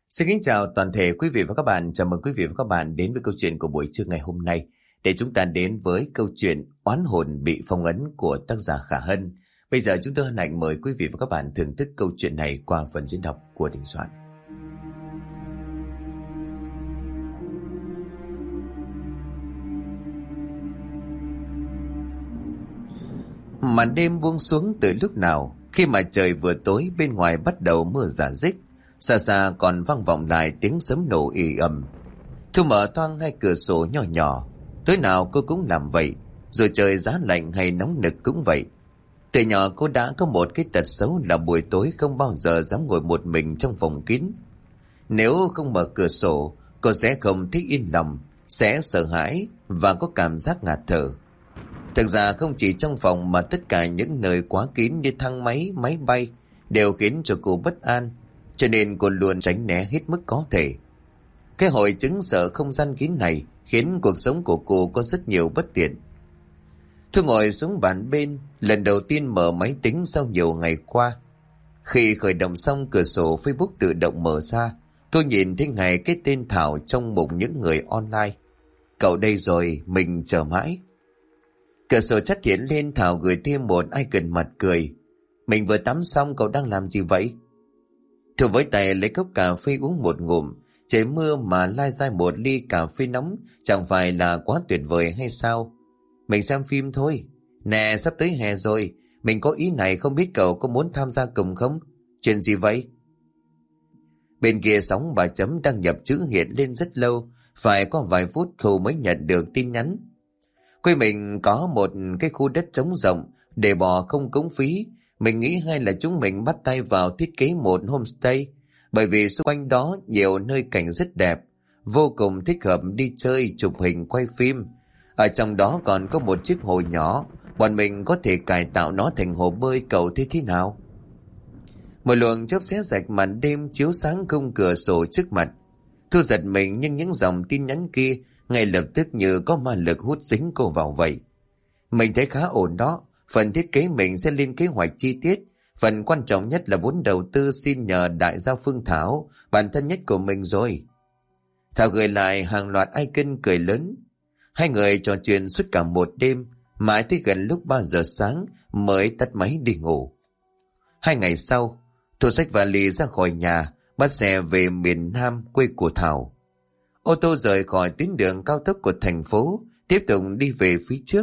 Xin kính chào toàn thể quý vị và các bạn. Chào mừng quý vị và các bạn đến với câu chuyện của buổi trưa ngày hôm nay, để chúng ta đến với câu chuyện Oán hồn bị phong ấn của tác giả Khả Hân. Bây giờ chúng tôi hân hạnh mời quý vị và các bạn thưởng thức câu chuyện này qua phần diễn đọc của Đình Soạn. Màn đêm buông xuống từ lúc nào, khi mà trời vừa tối bên ngoài bắt đầu mưa rả rích. Xa xa còn vang vọng lại tiếng sấm nổ ì ầm. Thu mở toang hai cửa sổ nhỏ nhỏ. Tối nào cô cũng làm vậy, rồi trời giá lạnh hay nóng nực cũng vậy. Từ nhỏ cô đã có một cái tật xấu là buổi tối không bao giờ dám ngồi một mình trong phòng kín. Nếu không mở cửa sổ, cô sẽ không thích yên lòng, sẽ sợ hãi và có cảm giác ngạt thở. Thực ra không chỉ trong phòng mà tất cả những nơi quá kín như thang máy, máy bay đều khiến cho cô bất an, cho nên cô luôn tránh né hết mức có thể. Cái hội chứng sợ không gian kín này khiến cuộc sống của cô có rất nhiều bất tiện. Thu ngồi xuống bàn bên, lần đầu tiên mở máy tính sau nhiều ngày qua. Khi khởi động xong, cửa sổ Facebook tự động mở ra. Tôi nhìn thấy ngày cái tên Thảo trong mục những người online. Cậu đây rồi, mình chờ mãi. Cửa sổ chat hiện lên, Thảo gửi thêm một icon mặt cười. Mình vừa tắm xong, cậu đang làm gì vậy? Thu với tay lấy cốc cà phê uống một ngụm. Trời mưa mà lai ra một ly cà phê nóng chẳng phải là quá tuyệt vời hay sao? Mình xem phim thôi. Nè, sắp tới hè rồi, mình có ý này, không biết cậu có muốn tham gia cùng không? Chuyện gì vậy? Bên kia sóng bà chấm đăng nhập chữ hiện lên rất lâu, phải có vài phút Thu mới nhận được tin nhắn. Quê mình có một cái khu đất trống rộng để bỏ không cống phí. Mình nghĩ hay là chúng mình bắt tay vào thiết kế một homestay, bởi vì xung quanh đó nhiều nơi cảnh rất đẹp, vô cùng thích hợp đi chơi, chụp hình, quay phim. Ở trong đó còn có một chiếc hồ nhỏ, bọn mình có thể cải tạo nó thành hồ bơi, cậu thấy thế nào? Một luồng chớp xé rạch màn đêm chiếu sáng khung cửa sổ trước mặt. Thu giật mình, nhưng những dòng tin nhắn kia ngay lập tức như có ma lực hút dính cô vào vậy. Mình thấy khá ổn đó. Phần thiết kế mình sẽ lên kế hoạch chi tiết. Phần quan trọng nhất là vốn đầu tư xin nhờ đại gia Phương Thảo, bạn thân nhất của mình rồi. Thảo gửi lại hàng loạt icon cười lớn. Hai người trò chuyện suốt cả một đêm, mãi tới gần lúc 3 giờ sáng mới tắt máy đi ngủ. 2 ngày sau, Thu xách vali ra khỏi nhà, bắt xe về miền Nam quê của Thảo. Ô tô rời khỏi tuyến đường cao tốc của thành phố, tiếp tục đi về phía trước.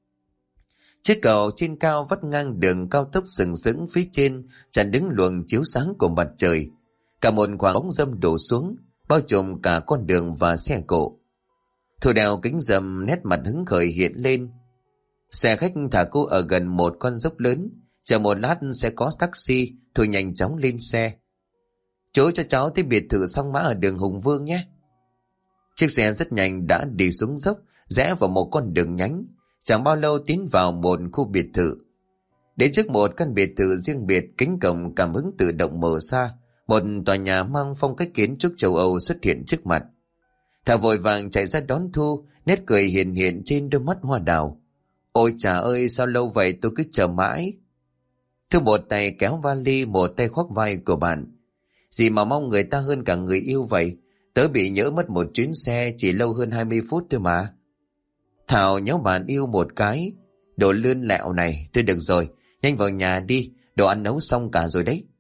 Chiếc cầu trên cao vắt ngang đường cao tốc sừng sững phía trên, chặn đứng luồng chiếu sáng của mặt trời. Cả một khoảng bóng râm đổ xuống, bao trùm cả con đường và xe cộ. Thu đeo kính râm, nét mặt hứng khởi hiện lên. Xe khách thả cô ở gần một con dốc lớn, chờ một lát sẽ có taxi. Thu nhanh chóng lên xe. Chú cho cháu tới biệt thự Song Mã ở đường Hùng Vương nhé. Chiếc xe rất nhanh đã đi xuống dốc, rẽ vào một con đường nhánh. Chẳng bao lâu tiến vào một khu biệt thự. Đến trước một căn biệt thự riêng biệt, cánh cổng cảm ứng tự động mở ra. Một tòa nhà mang phong cách kiến trúc châu Âu xuất hiện trước mặt. Thảo vội vàng chạy ra đón Thu, nét cười hiền hiện trên đôi mắt hoa đào. Ôi trời ơi, sao lâu vậy, tôi cứ chờ mãi. Thu một tay kéo vali, một tay khoác vai của bạn. Gì mà mong người ta hơn cả người yêu vậy. Tớ bị nhỡ mất một chuyến xe chỉ lâu hơn 20 phút thôi mà. Thảo nhéo bạn yêu một cái. Đồ lươn lẹo này, thôi được rồi, nhanh vào nhà đi, đồ ăn nấu xong cả rồi đấy.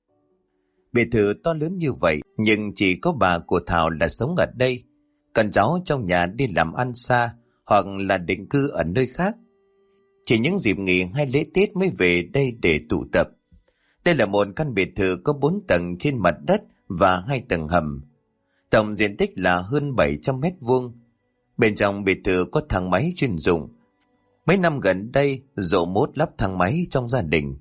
Biệt thự to lớn như vậy, nhưng chỉ có bà của Thảo là sống ở đây. Còn cháu trong nhà đi làm ăn xa, hoặc là định cư ở nơi khác. Chỉ những dịp nghỉ hay lễ Tết mới về đây để tụ tập. Đây là một căn biệt thự có 4 tầng trên mặt đất và 2 tầng hầm. Tổng diện tích là hơn 700 mét vuông. Bên trong biệt thự có thang máy chuyên dụng. Mấy năm gần đây, Dỗ mốt lắp thang máy trong gia đình.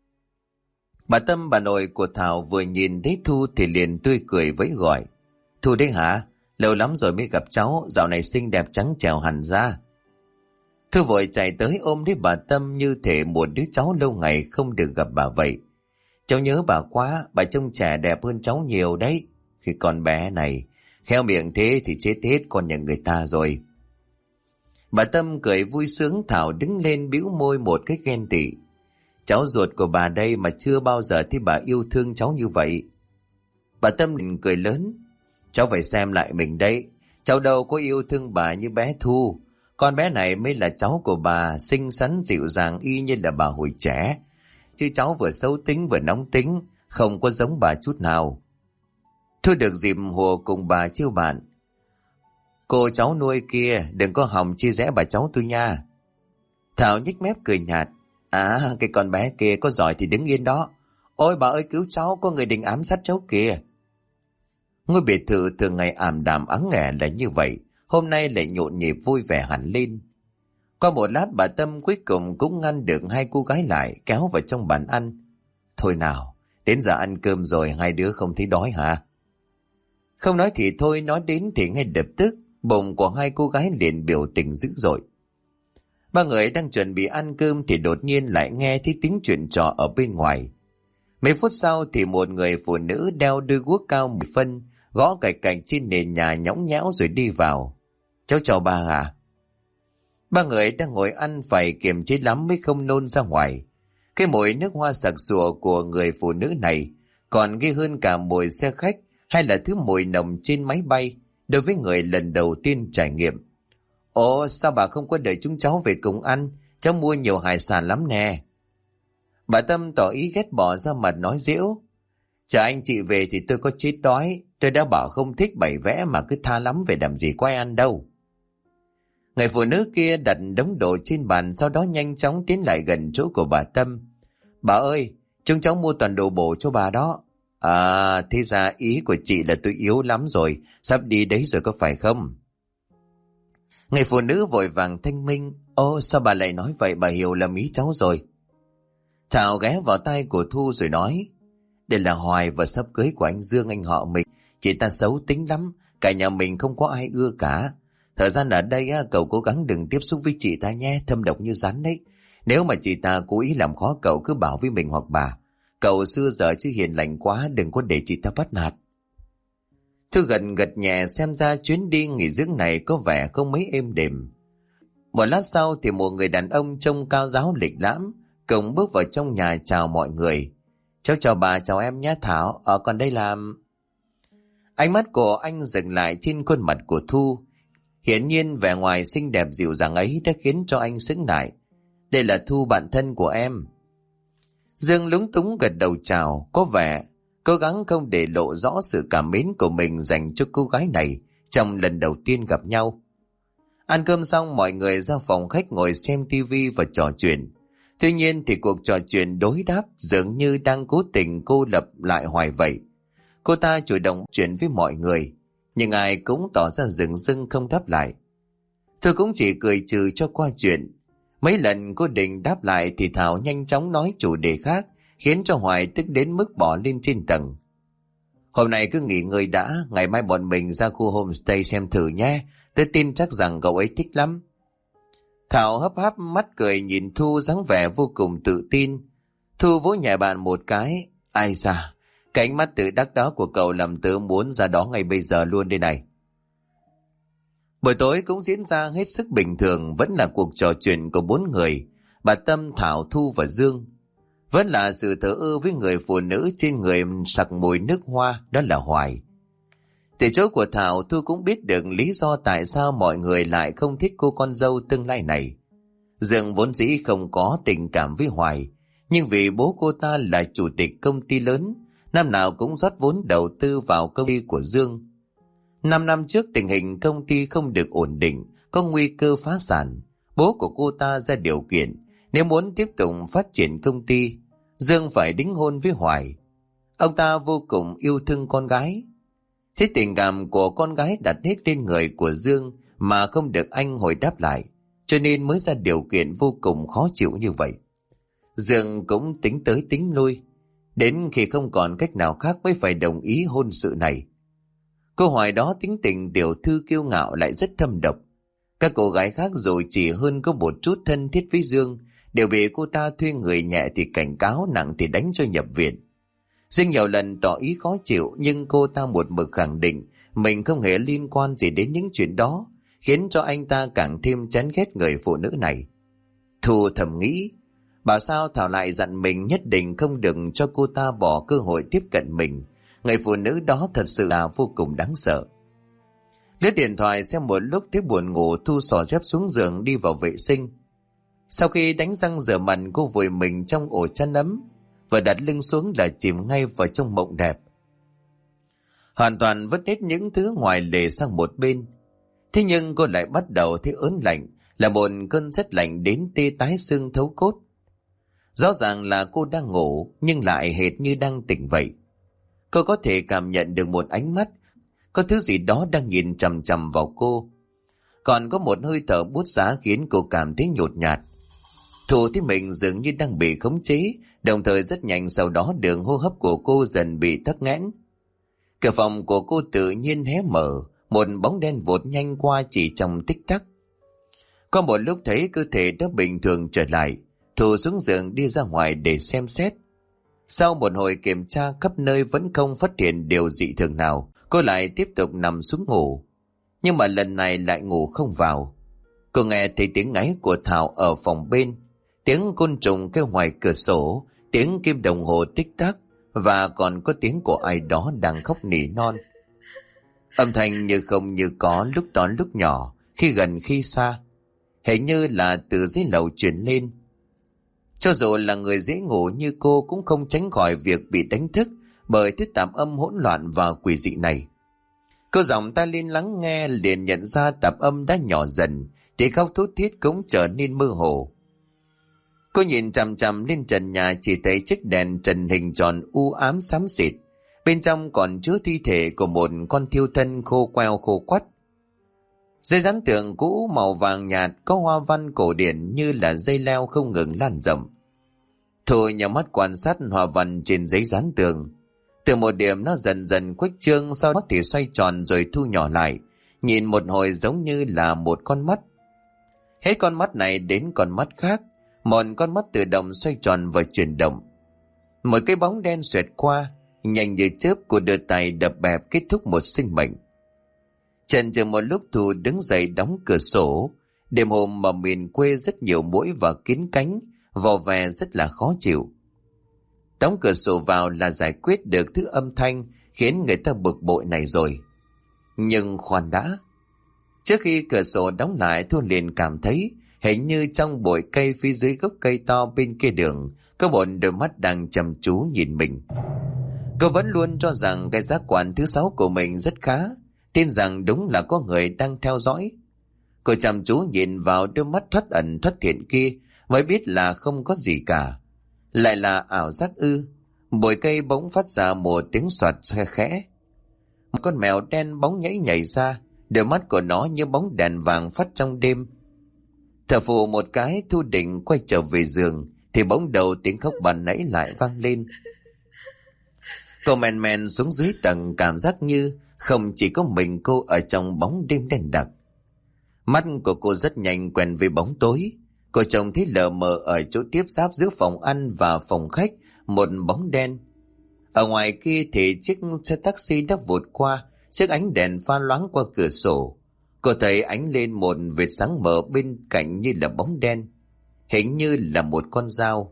Bà Tâm, bà nội của Thảo vừa nhìn thấy Thu thì liền tươi cười vẫy gọi. Thu đấy hả? Lâu lắm rồi mới gặp cháu, dạo này xinh đẹp trắng trẻo hẳn ra. Thu vội chạy tới ôm lấy bà Tâm như thể một đứa cháu lâu ngày không được gặp bà vậy. Cháu nhớ bà quá, bà trông trẻ đẹp hơn cháu nhiều đấy. Khi còn bé này, khéo miệng thế thì chết hết con nhà người ta rồi. Bà Tâm cười vui sướng. Thảo đứng lên bĩu môi một cái ghen tị. Cháu ruột của bà đây mà chưa bao giờ thấy bà yêu thương cháu như vậy. Bà Tâm liền cười lớn. Cháu phải xem lại mình đấy. Cháu đâu có yêu thương bà như bé Thu. Con bé này mới là cháu của bà, xinh xắn dịu dàng y như là bà hồi trẻ. Chứ cháu vừa xấu tính vừa nóng tính, không có giống bà chút nào. Thu được dịp hùa cùng bà chiêu bạn. Cô cháu nuôi kia, đừng có hòng chia rẽ bà cháu tôi nha. Thảo nhếch mép cười nhạt. À, cái con bé kia có giỏi thì đứng yên đó. Ôi bà ơi cứu cháu, có người định ám sát cháu kìa. Ngôi biệt thự thường ngày ảm đạm ắng ẻ là như vậy, hôm nay lại nhộn nhịp vui vẻ hẳn lên. Qua một lát bà Tâm cuối cùng cũng ngăn được hai cô gái lại, kéo vào trong bàn ăn. Thôi nào, đến giờ ăn cơm rồi, hai đứa không thấy đói hả? Không nói thì thôi, nói đến thì ngay lập tức bụng của hai cô gái liền biểu tình dữ dội. Ba người đang chuẩn bị ăn cơm thì đột nhiên lại nghe thấy tiếng chuyện trò ở bên ngoài. Mấy phút sau thì một người phụ nữ đeo đôi guốc cao 10 phân, gõ cạch cạch trên nền nhà nhõng nhẽo rồi đi vào. Cháu chào bà à? Ba người đang ngồi ăn phải kiềm chế lắm mới không nôn ra ngoài. Cái mùi nước hoa sặc sụa của người phụ nữ này còn ghê hơn cả mùi xe khách hay là thứ mùi nồng trên máy bay đối với người lần đầu tiên trải nghiệm. Ồ, sao bà không có đợi chúng cháu về cùng ăn? Cháu mua nhiều hải sản lắm nè. Bà Tâm tỏ ý ghét bỏ ra mặt nói giễu. Chờ anh chị về thì tôi có chết đói. Tôi đã bảo không thích bày vẽ mà cứ tha lắm về làm gì quay ăn đâu. Người phụ nữ kia đặt đống đồ trên bàn, sau đó nhanh chóng tiến lại gần chỗ của bà Tâm. Bà ơi, chúng cháu mua toàn đồ bổ cho bà đó. À, thế ra ý của chị là tôi yếu lắm rồi, sắp đi đấy rồi có phải không? Người phụ nữ vội vàng thanh minh. Ô, sao bà lại nói vậy, bà hiểu lầm ý cháu rồi. Thảo ghé vào tay của Thu rồi nói. Đây là Hoài và sắp cưới của anh Dương, anh họ mình. Chị ta xấu tính lắm, cả nhà mình không có ai ưa cả. Thời gian ở đây cậu cố gắng đừng tiếp xúc với chị ta nhé, thâm độc như rắn đấy. Nếu mà chị ta cố ý làm khó cậu cứ bảo với mình hoặc bà. Cậu xưa giờ chứ hiền lành quá, đừng có để chị ta bắt nạt. Thư gần gật nhẹ, xem ra chuyến đi nghỉ dưỡng này có vẻ không mấy êm đềm. Một lát sau thì một người đàn ông trông cao ráo lịch lãm cùng bước vào trong nhà chào mọi người. Cháu chào bà, chào em nhé Thảo, ở còn đây là... Ánh mắt của anh dừng lại trên khuôn mặt của Thu. Hiển nhiên vẻ ngoài xinh đẹp dịu dàng ấy đã khiến cho anh sững lại. Đây là Thu, bạn thân của em. Dương lúng túng gật đầu chào, có vẻ cố gắng không để lộ rõ sự cảm mến của mình dành cho cô gái này trong lần đầu tiên gặp nhau. Ăn cơm xong mọi người ra phòng khách ngồi xem tivi và trò chuyện. Tuy nhiên thì cuộc trò chuyện đối đáp dường như đang cố tình cô lập lại Hoài vậy. Cô ta chủ động chuyện với mọi người, nhưng ai cũng tỏ ra dửng dưng không đáp lại. Tôi cũng chỉ cười trừ cho qua chuyện. Mấy lần cô định đáp lại thì Thảo nhanh chóng nói chủ đề khác, khiến cho Hoài tức đến mức bỏ lên trên tầng. Hôm nay cứ nghỉ ngơi đã, ngày mai bọn mình ra khu homestay xem thử nhé, tôi tin chắc rằng cậu ấy thích lắm. Thảo hấp hấp mắt cười nhìn Thu dáng vẻ vô cùng tự tin. Thu vỗ nhẹ bàn một cái. Ai da, cái ánh mắt tự đắc đó của cậu làm tớ muốn ra đó ngay bây giờ luôn đây này. Buổi tối cũng diễn ra hết sức bình thường, vẫn là cuộc trò chuyện của 4 người, bà Tâm, Thảo, Thu và Dương. Vẫn là sự thờ ơ với người phụ nữ trên người sặc mùi nước hoa, đó là Hoài. Từ chỗ của Thảo, Thu cũng biết được lý do tại sao mọi người lại không thích cô con dâu tương lai này. Dương vốn dĩ không có tình cảm với Hoài, nhưng vì bố cô ta là chủ tịch công ty lớn, năm nào cũng rót vốn đầu tư vào công ty của Dương. 5 năm trước tình hình công ty không được ổn định, có nguy cơ phá sản. Bố của cô ta ra điều kiện, nếu muốn tiếp tục phát triển công ty, Dương phải đính hôn với Hoài. Ông ta vô cùng yêu thương con gái. Thế tình cảm của con gái đặt hết lên người của Dương mà không được anh hồi đáp lại, cho nên mới ra điều kiện vô cùng khó chịu như vậy. Dương cũng tính tới tính lui, đến khi không còn cách nào khác mới phải đồng ý hôn sự này. Cô Hoài đó tính tình tiểu thư kiêu ngạo lại rất thâm độc. Các cô gái khác dù chỉ hơn có một chút thân thiết với Dương, đều bị cô ta thuê người nhẹ thì cảnh cáo, nặng thì đánh cho nhập viện. Dương nhiều lần tỏ ý khó chịu, nhưng cô ta một mực khẳng định mình không hề liên quan gì đến những chuyện đó, khiến cho anh ta càng thêm chán ghét người phụ nữ này. Thu thầm nghĩ, bảo sao Thảo lại dặn mình nhất định không được cho cô ta bỏ cơ hội tiếp cận mình. Người phụ nữ đó thật sự là vô cùng đáng sợ. Lướt điện thoại xem một lúc thấy buồn ngủ, Thu xỏ dép xuống giường đi vào vệ sinh. Sau khi đánh răng rửa mặt, cô vùi mình trong ổ chăn ấm và đặt lưng xuống là chìm ngay vào trong mộng đẹp. Hoàn toàn vứt hết những thứ ngoài lề sang một bên. Thế nhưng cô lại bắt đầu thấy ớn lạnh, là một cơn rét lạnh đến tê tái xương thấu cốt. Rõ ràng là cô đang ngủ nhưng lại hệt như đang tỉnh vậy. Cô có thể cảm nhận được một ánh mắt, có thứ gì đó đang nhìn chằm chằm vào cô. Còn có một hơi thở buốt giá khiến cô cảm thấy nhột nhạt. Thu thấy mình dường như đang bị khống chế, đồng thời rất nhanh sau đó đường hô hấp của cô dần bị tắc nghẽn. Cửa phòng của cô tự nhiên hé mở, một bóng đen vụt nhanh qua chỉ trong tích tắc. Có một lúc thấy cơ thể đã bình thường trở lại, Thu xuống giường đi ra ngoài để xem xét. Sau một hồi kiểm tra khắp nơi vẫn không phát hiện điều dị thường nào, cô lại tiếp tục nằm xuống ngủ. Nhưng mà lần này lại ngủ không vào. Cô nghe thấy tiếng ngáy của Thảo ở phòng bên, tiếng côn trùng kêu ngoài cửa sổ, tiếng kim đồng hồ tích tắc và còn có tiếng của ai đó đang khóc nỉ non. Âm thanh như không như có, lúc to lúc nhỏ, khi gần khi xa, hình như là từ dưới lầu truyền lên. Cho dù là người dễ ngủ như cô cũng không tránh khỏi việc bị đánh thức bởi thứ tạp âm hỗn loạn và quỷ dị này. Cô giọng tai lên lắng nghe liền nhận ra tạp âm đã nhỏ dần, tiếng khóc thút thít cũng trở nên mơ hồ. Cô nhìn chằm chằm lên trần nhà, chỉ thấy chiếc đèn trần hình tròn u ám xám xịt, bên trong còn chứa thi thể của một con thiêu thân khô queo khô quắt. Dây dán tường cũ màu vàng nhạt có hoa văn cổ điển như là dây leo không ngừng lan rộng. Thu nhắm mắt quan sát hoa văn trên giấy dán tường. Từ một điểm nó dần dần khuếch trương, sau đó thì xoay tròn rồi thu nhỏ lại, nhìn một hồi giống như là một con mắt. Hết con mắt này đến con mắt khác, một con mắt tự động xoay tròn và chuyển động. Một cái bóng đen xoẹt qua, nhanh như chớp, cô đưa tay đập bẹp kết thúc một sinh mệnh. Chần chừ một lúc, Thu đứng dậy đóng cửa sổ. Đêm hôm mà miền quê rất nhiều muỗi và kiến cánh, vò vè rất là khó chịu. Đóng cửa sổ vào là giải quyết được thứ âm thanh khiến người ta bực bội này rồi. Nhưng khoan đã. Trước khi cửa sổ đóng lại, Thu liền cảm thấy hình như trong bụi cây phía dưới gốc cây to bên kia đường có một đôi mắt đang chăm chú nhìn mình. Cô vẫn luôn cho rằng cái giác quan thứ 6 của mình rất khá, tin rằng đúng là có người đang theo dõi. Cô chăm chú nhìn vào đôi mắt thoát ẩn thoát hiện kia mới biết là không có gì cả. Lại là ảo giác ư? Bụi cây bỗng phát ra một tiếng xoạt khe khẽ. Một con mèo đen bóng nhảy nhảy ra, đôi mắt của nó như bóng đèn vàng phát trong đêm. Thở phù một cái, Thu định quay trở về giường thì bỗng đầu tiếng khóc ban nãy lại vang lên. Cô men men xuống dưới tầng, cảm giác như không chỉ có mình cô ở trong bóng đêm đen đặc. Mắt của cô rất nhanh quen với bóng tối. Cô trông thấy lờ mờ ở chỗ tiếp giáp giữa phòng ăn và phòng khách một bóng đen. Ở ngoài kia thì chiếc xe taxi đã vụt qua, chiếc ánh đèn pha loáng qua cửa sổ. Cô thấy ánh lên một vệt sáng mờ bên cạnh như là bóng đen, hình như là một con dao.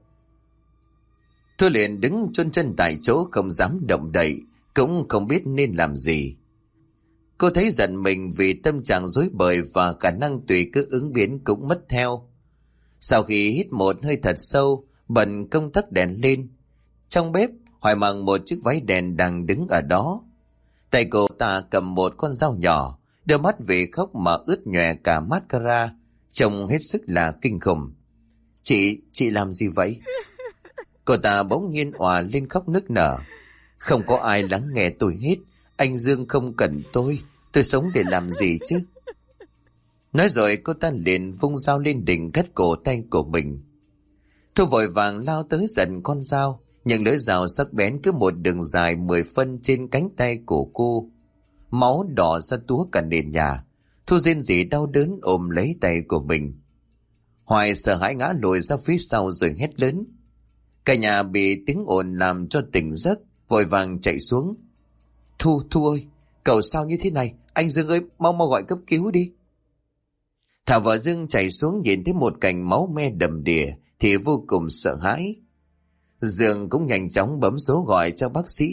Thu liền đứng chôn chân tại chỗ, không dám động đậy, cũng không biết nên làm gì. Cô thấy giận mình vì tâm trạng rối bời và khả năng tùy cơ ứng biến cũng mất theo. Sau khi hít một hơi thật sâu, bật công tắc đèn lên. Trong bếp, Hoài mặc một chiếc váy đen đang đứng ở đó. Tay cô ta cầm một con dao nhỏ, đôi mắt vì khóc mà ướt nhòe cả mascara, trông hết sức là kinh khủng. Chị làm gì vậy? Cô ta bỗng nhiên òa lên khóc nức nở. Không có ai lắng nghe tôi hết. Anh Dương không cần tôi sống để làm gì chứ? Nói rồi cô ta liền vung dao lên đỉnh cắt cổ tay của mình. Thu vội vàng lao tới giận con dao, nhưng lưỡi dao sắc bén cứ một đường dài 10 phân trên cánh tay của cô. Máu đỏ ra túa cả nền nhà. Thu rên rỉ đau đớn ôm lấy tay của mình. Hoài sợ hãi ngã lùi ra phía sau rồi hét lớn. Cả nhà bị tiếng ồn làm cho tỉnh giấc, vội vàng chạy xuống. Thu ơi, cậu sao như thế này? Anh Dương ơi, mau gọi cấp cứu đi. Thảo và Dương chạy xuống nhìn thấy một cảnh máu me đầm đìa thì vô cùng sợ hãi. Dương cũng nhanh chóng bấm số gọi cho bác sĩ,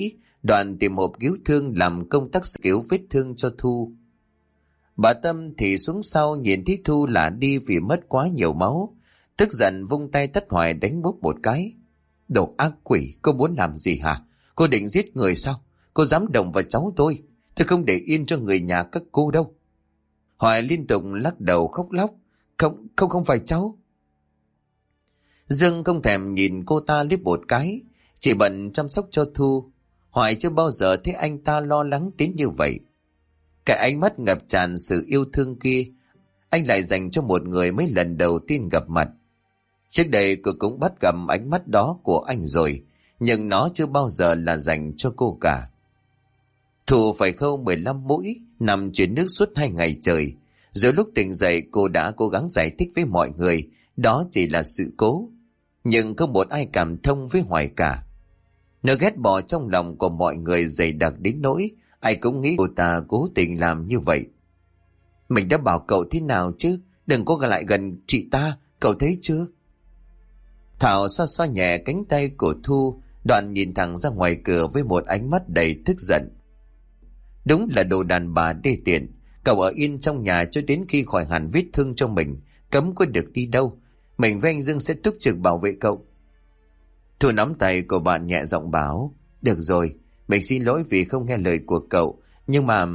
Đoàn tìm hộp cứu thương làm công tác cứu vết thương cho Thu. Bà Tâm thì xuống sau nhìn thấy Thu lả đi vì mất quá nhiều máu, tức giận vung tay tát Hoài đánh bốp một cái. Đồ ác quỷ, cô muốn làm gì hả? Cô định giết người sao? Cô dám động vào cháu tôi không để yên cho người nhà các cô đâu. Hoài liên tục lắc đầu khóc lóc. Không phải cháu. Dương không thèm nhìn cô ta liếc một cái, chỉ bận chăm sóc cho Thu. Hoài chưa bao giờ thấy anh ta lo lắng đến như vậy. Cái ánh mắt ngập tràn sự yêu thương kia, anh lại dành cho một người mới lần đầu tiên gặp mặt. Trước đây cô cũng bắt gặp ánh mắt đó của anh rồi, nhưng nó chưa bao giờ là dành cho cô cả. Thu phải khâu 15 mũi, nằm chuyển nước suốt 2 ngày trời. Rồi lúc tỉnh dậy cô đã cố gắng giải thích với mọi người đó chỉ là sự cố. Nhưng không một ai cảm thông với Hoài cả. Nỗi ghét bỏ trong lòng của mọi người dày đặc đến nỗi ai cũng nghĩ cô ta cố tình làm như vậy. Mình đã bảo cậu thế nào chứ? Đừng có lại gần chị ta, cậu thấy chưa? Thảo xoa xoa nhẹ cánh tay của Thu, đoạn nhìn thẳng ra ngoài cửa với một ánh mắt đầy tức giận. Đúng là đồ đàn bà đê tiện. Cậu ở yên trong nhà cho đến khi khỏi hẳn vết thương cho mình, cấm có được đi đâu. Mình với anh Dương sẽ túc trực bảo vệ cậu. Thu nắm tay của bạn nhẹ giọng bảo, được rồi, mình xin lỗi vì không nghe lời của cậu, nhưng mà...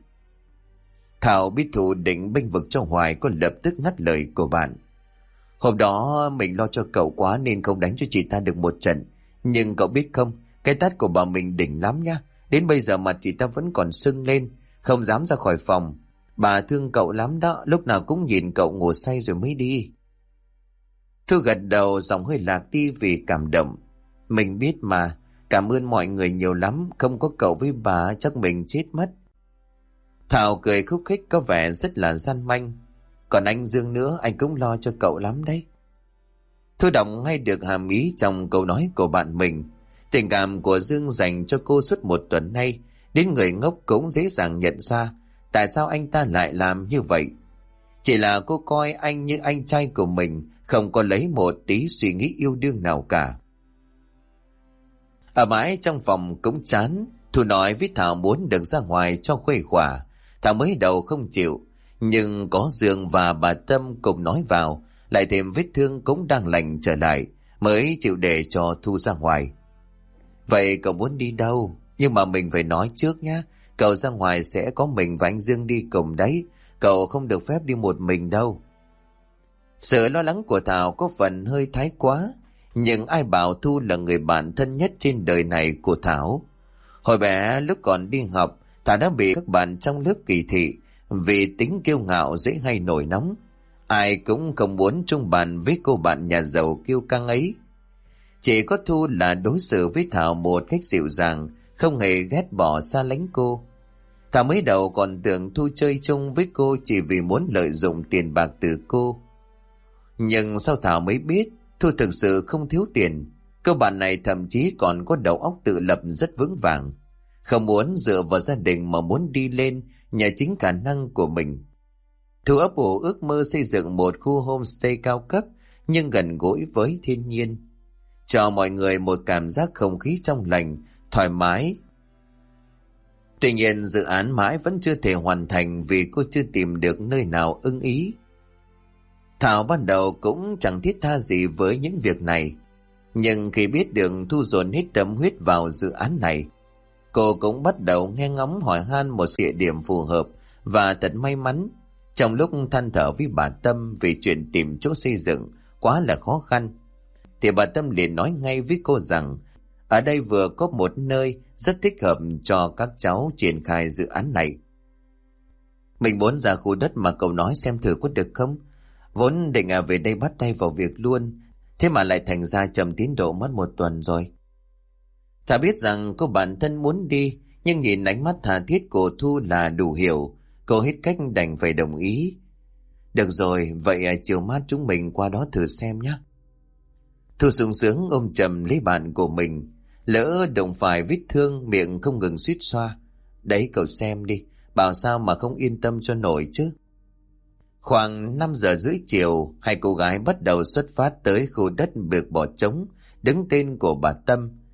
Thảo biết Thu định bênh vực cho Hoài, có lập tức ngắt lời của bạn. Hôm đó mình lo cho cậu quá nên không đánh cho chị ta được một trận. Nhưng cậu biết không, cái tát của bà mình đỉnh lắm nha. Đến bây giờ mặt chị ta vẫn còn sưng lên, không dám ra khỏi phòng. Bà thương cậu lắm đó, lúc nào cũng nhìn cậu ngủ say rồi mới đi. Thu gật đầu, giọng hơi lạc đi vì cảm động. Mình biết mà, cảm ơn mọi người nhiều lắm, không có cậu với bà chắc mình chết mất. Thảo cười khúc khích có vẻ rất là gian manh. Còn anh Dương nữa, anh cũng lo cho cậu lắm đấy. Thu đọc ngay được hàm ý trong câu nói của bạn mình. Tình cảm của Dương dành cho cô suốt một tuần nay, đến người ngốc cũng dễ dàng nhận ra tại sao anh ta lại làm như vậy. Chỉ là cô coi anh như anh trai của mình, không có lấy một tí suy nghĩ yêu đương nào cả. Ở mãi trong phòng cũng chán. Thu nói với Thảo muốn được ra ngoài cho khuây khỏa. Thảo mới đầu không chịu, nhưng có Dương và bà Tâm cùng nói vào, lại thêm vết thương cũng đang lành trở lại, mới chịu để cho Thu ra ngoài. Vậy cậu muốn đi đâu? Nhưng mà mình phải nói trước nhé. Cậu ra ngoài sẽ có mình và anh Dương đi cùng đấy. Cậu không được phép đi một mình đâu. Sự lo lắng của Thảo có phần hơi thái quá, nhưng ai bảo Thu là người bạn thân nhất trên đời này của Thảo. Hồi bé lúc còn đi học, Thảo đã bị các bạn trong lớp kỳ thị vì tính kiêu ngạo dễ hay nổi nóng. Ai cũng không muốn chung bàn với cô bạn nhà giàu kiêu căng ấy. Chỉ có Thu là đối xử với Thảo một cách dịu dàng, không hề ghét bỏ xa lánh cô. Thảo mới đầu còn tưởng Thu chơi chung với cô chỉ vì muốn lợi dụng tiền bạc từ cô. Nhưng sau Thảo mới biết, Thu thực sự không thiếu tiền. Cô bạn này thậm chí còn có đầu óc tự lập rất vững vàng. Không muốn dựa vào gia đình mà muốn đi lên nhờ chính khả năng của mình. Thu ấp ủ ước mơ xây dựng một khu homestay cao cấp nhưng gần gũi với thiên nhiên, cho mọi người một cảm giác không khí trong lành, thoải mái. Tuy nhiên dự án mãi vẫn chưa thể hoàn thành vì cô chưa tìm được nơi nào ưng ý. Thảo ban đầu cũng chẳng thiết tha gì với những việc này, nhưng khi biết được Thu dồn hết tâm huyết vào dự án này, cô cũng bắt đầu nghe ngóng hỏi han một địa điểm phù hợp. Và thật may mắn, trong lúc than thở với bà Tâm vì chuyện tìm chỗ xây dựng quá là khó khăn, thì bà Tâm liền nói ngay với cô rằng ở đây vừa có một nơi rất thích hợp cho các cháu triển khai dự án này. Mình muốn ra khu đất mà cậu nói xem thử có được không? Vốn định về đây bắt tay vào việc luôn, thế mà lại thành ra chậm tiến độ mất một tuần rồi. Thà biết rằng cô bạn thân muốn đi, nhưng nhìn ánh mắt tha thiết của Thu là đủ hiểu. Cô hết cách đành phải đồng ý. Được rồi, vậy chiều mát chúng mình qua đó thử xem nhé. Thu sung sướng ôm chầm lấy bạn của mình. Lỡ đụng phải vết thương, miệng không ngừng suýt xoa. Đấy cậu xem đi, bảo sao mà không yên tâm cho nổi chứ. Khoảng 5 giờ rưỡi chiều, hai cô gái bắt đầu xuất phát tới khu đất được bỏ trống, đứng tên của bà Tâm.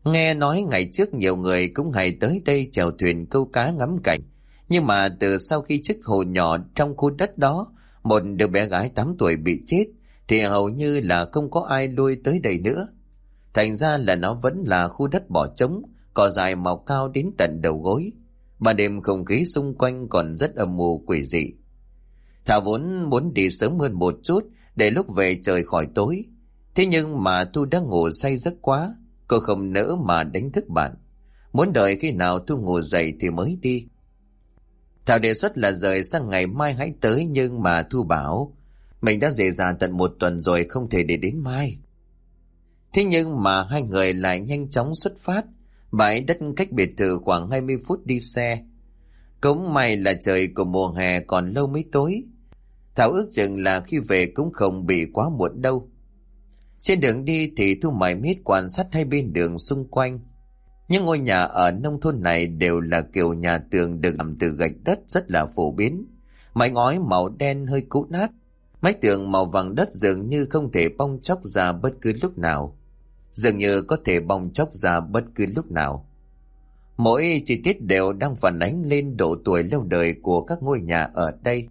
Nghe nói ngày trước nhiều người cũng hay tới đây chèo thuyền câu cá ngắm cảnh. Nhưng mà từ sau khi chiếc hồ nhỏ trong khu đất đó, một đứa bé gái 8 tuổi bị chết, thì hầu như là không có ai lui tới đây nữa. Thành ra là nó vẫn là khu đất bỏ trống, cỏ dài mọc cao đến tận đầu gối. Ban đêm không khí xung quanh còn rất âm mưu quỷ dị. Thảo vốn muốn đi sớm hơn một chút để lúc về trời khỏi tối. Thế nhưng mà Thu đã ngủ say giấc quá, cô không nỡ mà đánh thức bạn. Muốn đợi khi nào Thu ngủ dậy thì mới đi. Thảo đề xuất là rời sang ngày mai hãy tới, nhưng mà Thu bảo mình đã dễ dàng tận 1 tuần rồi, không thể để đến mai. Thế nhưng mà hai người lại nhanh chóng xuất phát. Bãi đất cách biệt thự khoảng 20 phút đi xe. Cũng may là trời của mùa hè còn lâu mới tối. Thảo ước chừng là khi về cũng không bị quá muộn đâu. Trên đường đi thì Thu mải miết quan sát hai bên đường xung quanh. Những ngôi nhà ở nông thôn này đều là kiểu nhà tường được làm từ gạch đất rất là phổ biến. Mái ngói màu đen hơi cũ nát. Mái tường màu vàng đất dường như không thể bong chóc ra bất cứ lúc nào. Dường như có thể bong chóc ra bất cứ lúc nào. Mỗi chi tiết đều đang phản ánh lên độ tuổi lâu đời của các ngôi nhà ở đây.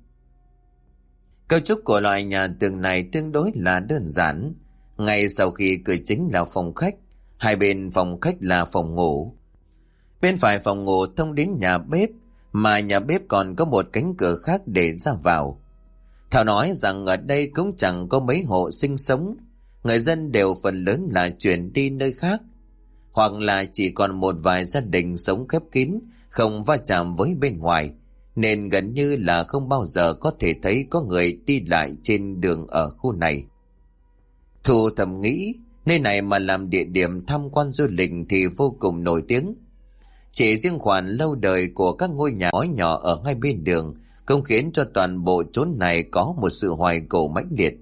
Cấu trúc của loại nhà tường này tương đối là đơn giản. Ngay sau khi cửa chính là phòng khách, hai bên phòng khách là phòng ngủ. Bên phải phòng ngủ thông đến nhà bếp, mà nhà bếp còn có một cánh cửa khác để ra vào. Thảo nói rằng ở đây cũng chẳng có mấy hộ sinh sống, người dân đều phần lớn là chuyển đi nơi khác, hoặc là chỉ còn một vài gia đình sống khép kín, không va chạm với bên ngoài, nên gần như là không bao giờ có thể thấy có người đi lại trên đường ở khu này. Thu thầm nghĩ, nơi này mà làm địa điểm tham quan du lịch thì vô cùng nổi tiếng. Chỉ riêng khoản lâu đời của các ngôi nhà ngói nhỏ ở hai bên đường cũng khiến cho toàn bộ chốn này có một sự hoài cổ mãnh liệt.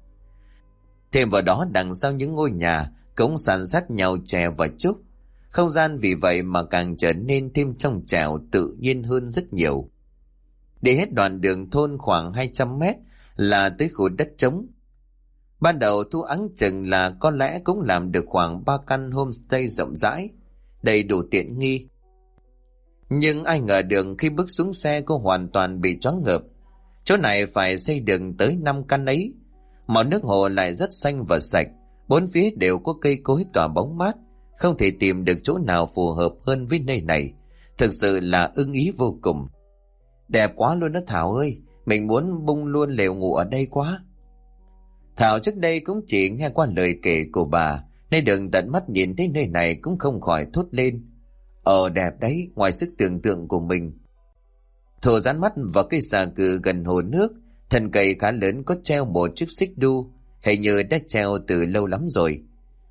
Thêm vào đó, đằng sau những ngôi nhà cũng san sát nhau chè và trúc. Không gian vì vậy mà càng trở nên thêm trong trẻo, tự nhiên hơn rất nhiều. Đi hết đoạn đường thôn khoảng 200 mét là tới khu đất trống. Ban đầu Thu áng chừng là có lẽ cũng làm được khoảng 3 căn homestay rộng rãi, đầy đủ tiện nghi. Nhưng ai ngờ đường khi bước xuống xe cô hoàn toàn bị choáng ngợp. Chỗ này phải xây đường tới 5 căn ấy. Màu nước hồ lại rất xanh và sạch, bốn phía đều có cây cối tỏa bóng mát, không thể tìm được chỗ nào phù hợp hơn với nơi này. Thực sự là ưng ý vô cùng. Đẹp quá luôn đó Thảo ơi, mình muốn bung luôn lều ngủ ở đây quá. Thảo trước đây cũng chỉ nghe qua lời kể của bà, nên đừng tận mắt nhìn thấy nơi này cũng không khỏi thốt lên. Đẹp đấy, ngoài sức tưởng tượng của mình. Thu dán mắt vào cây xà cừ gần hồ nước, thân cây khá lớn có treo một chiếc xích đu, hình như đã treo từ lâu lắm rồi.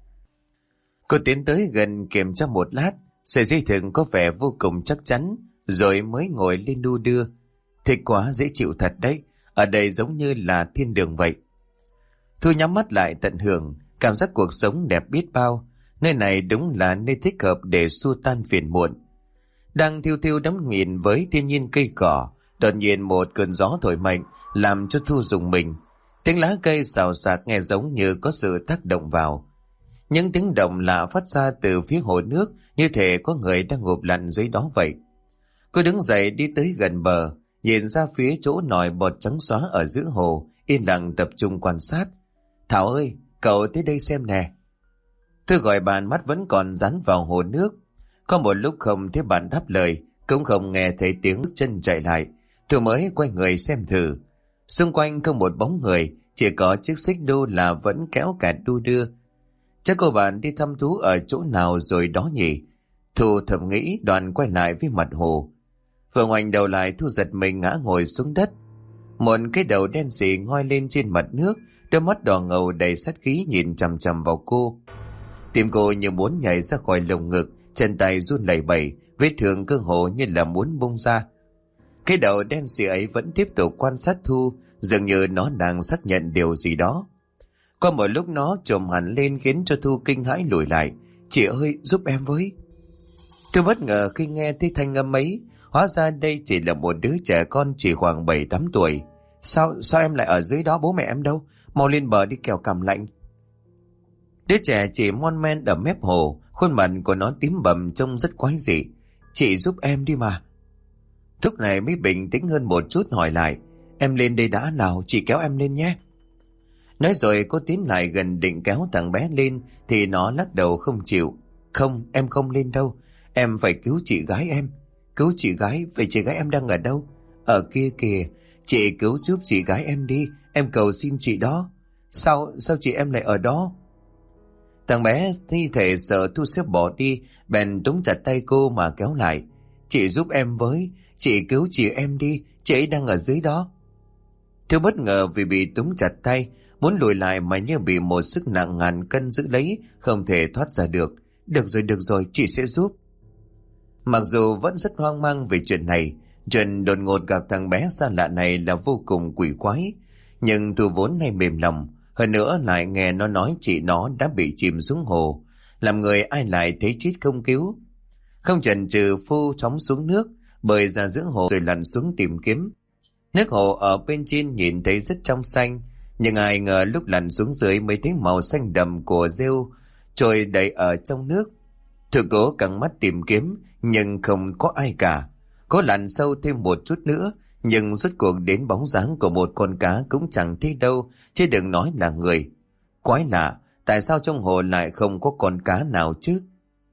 Cô tiến tới gần kiểm tra một lát, sợi dây thừng có vẻ vô cùng chắc chắn, rồi mới ngồi lên đu đưa. Thích quá, dễ chịu thật đấy, ở đây giống như là thiên đường vậy. Thu nhắm mắt lại tận hưởng, cảm giác cuộc sống đẹp biết bao. Nơi này đúng là nơi thích hợp để xua tan phiền muộn. Đang thiêu thiêu đắm nhìn với thiên nhiên cây cỏ, đột nhiên một cơn gió thổi mạnh, làm cho Thu rùng mình. Tiếng lá cây xào xạc nghe giống như có sự tác động vào. Những tiếng động lạ phát ra từ phía hồ nước, như thể có người đang ngụp lặn dưới đó vậy. Cô đứng dậy đi tới gần bờ, nhìn ra phía chỗ nòi bọt trắng xóa ở giữa hồ, yên lặng tập trung quan sát. Thảo ơi, cậu tới đây xem nè. Thư gọi bạn, mắt vẫn còn dán vào hồ nước. Có một lúc không thấy bạn đáp lời, cũng không nghe thấy tiếng bước chân chạy lại. Thư mới quay người xem thử. Xung quanh không một bóng người, chỉ có chiếc xích đu là vẫn kéo cả đu đưa. Chắc cô bạn đi thăm thú ở chỗ nào rồi đó nhỉ? Thu thầm nghĩ, đoàn quay lại với mặt hồ. Vừa ngoảnh đầu lại, Thu giật mình ngã ngồi xuống đất. Một cái đầu đen sì ngoi lên trên mặt nước, đôi mắt đỏ ngầu đầy sát khí nhìn chằm chằm vào cô. Tim cô như muốn nhảy ra khỏi lồng ngực, chân tay run lẩy bẩy, vết thương cơ hồ như là muốn bung ra. Cái đầu đen sì ấy vẫn tiếp tục quan sát Thu, dường như nó đang xác nhận điều gì đó. Qua một lúc nó trồm hẳn lên khiến cho Thu kinh hãi lùi lại. Chị ơi, giúp em với. Thu bất ngờ khi nghe thấy thanh âm ấy, hóa ra đây chỉ là một đứa trẻ con chỉ khoảng 7-8 tuổi. Sao em lại ở dưới đó, bố mẹ em đâu? Mau lên bờ đi kẻo cảm lạnh. Đứa trẻ chỉ mon men ở mép hồ, khuôn mặt của nó tím bầm trông rất quái dị. Chị giúp em đi mà. Lúc này mới bình tĩnh hơn một chút hỏi lại. Em lên đây đã, nào chị kéo em lên nhé. Nói rồi cô tiến lại gần định kéo thằng bé lên thì nó lắc đầu không chịu. Không, em không lên đâu. Em phải cứu chị gái em. Cứu chị gái? Vậy chị gái em đang ở đâu? Ở kia kìa. Chị cứu giúp chị gái em đi. Em cầu xin chị đó. Sao chị em lại ở đó? Thằng bé thi thể sợ Thu sẽ bỏ đi, bèn túm chặt tay cô mà kéo lại. Chị giúp em với. Chị cứu chị em đi. Chị ấy đang ở dưới đó. Thu bất ngờ vì bị túm chặt tay, muốn lùi lại mà như bị một sức nặng ngàn cân giữ lấy, không thể thoát ra được. Được rồi, chị sẽ giúp. Mặc dù vẫn rất hoang mang về chuyện này, chuyện đột ngột gặp thằng bé xa lạ này là vô cùng quỷ quái, nhưng Thu vốn hay mềm lòng, hơn nữa lại nghe nó nói chị nó đã bị chìm xuống hồ, làm người ai lại thấy chết không cứu. Không chần chừ Phu chóng xuống nước, bơi ra giữa hồ rồi lặn xuống tìm kiếm. Nước hồ ở bên trên nhìn thấy rất trong xanh, nhưng ai ngờ lúc lặn xuống dưới mới thấy màu xanh đậm của rêu trôi đầy ở trong nước. Thư cố căng mắt tìm kiếm, nhưng không có ai cả. Cố lặn sâu thêm một chút nữa, nhưng rốt cuộc đến bóng dáng của một con cá cũng chẳng thấy đâu, chứ đừng nói là người. Quái lạ, tại sao trong hồ lại không có con cá nào chứ?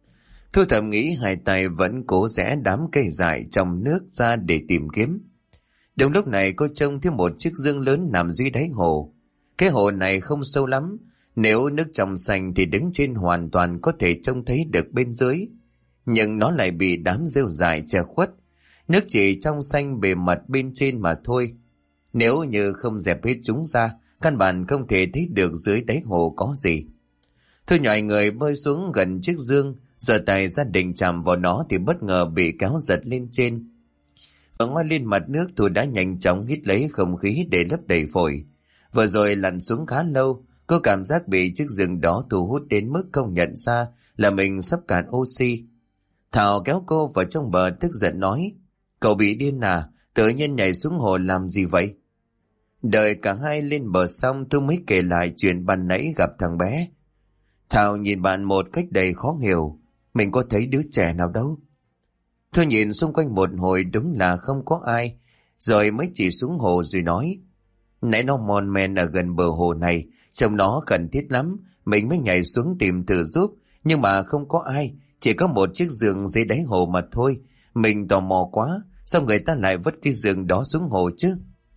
Thu thầm nghĩ, hai tay vẫn cố rẽ đám cây dại trong nước ra để tìm kiếm. Đúng lúc này cô trông thấy một chiếc giương lớn nằm dưới đáy hồ. Cái hồ này không sâu lắm, nếu nước trong xanh thì đứng trên hoàn toàn có thể trông thấy được bên dưới. Nhưng nó lại bị đám rêu dại che khuất. Nước chỉ trong xanh bề mặt bên trên mà thôi. Nếu như không dẹp hết chúng ra, căn bản không thể thấy được dưới đáy hồ có gì. Thu nhòi người bơi xuống gần chiếc giương, giơ tay ra định chạm vào nó thì bất ngờ bị kéo giật lên trên. Vừa ngoi lên mặt nước, Thu đã nhanh chóng hít lấy không khí để lấp đầy phổi. Vừa rồi lặn xuống khá lâu, cô cảm giác bị chiếc giường đó thu hút đến mức không nhận ra là mình sắp cạn oxy. Thảo kéo cô vào trong bờ tức giận nói, cậu bị điên à, tự nhiên nhảy xuống hồ làm gì vậy? Đợi cả hai lên bờ xong, Thu mới kể lại chuyện ban nãy gặp thằng bé. Thảo nhìn bạn một cách đầy khó hiểu, mình có thấy đứa trẻ nào đâu. Thu nhìn xung quanh một hồi đúng là không có ai, rồi mới chỉ xuống hồ rồi nói, nãy nó mon men ở gần bờ hồ này, trông nó cần thiết lắm, mình mới nhảy xuống tìm thử giúp, nhưng mà không có ai, chỉ có một chiếc giường dưới đáy hồ mà thôi. Mình tò mò quá, sao người ta lại vứt cái giường đó xuống hồ chứ?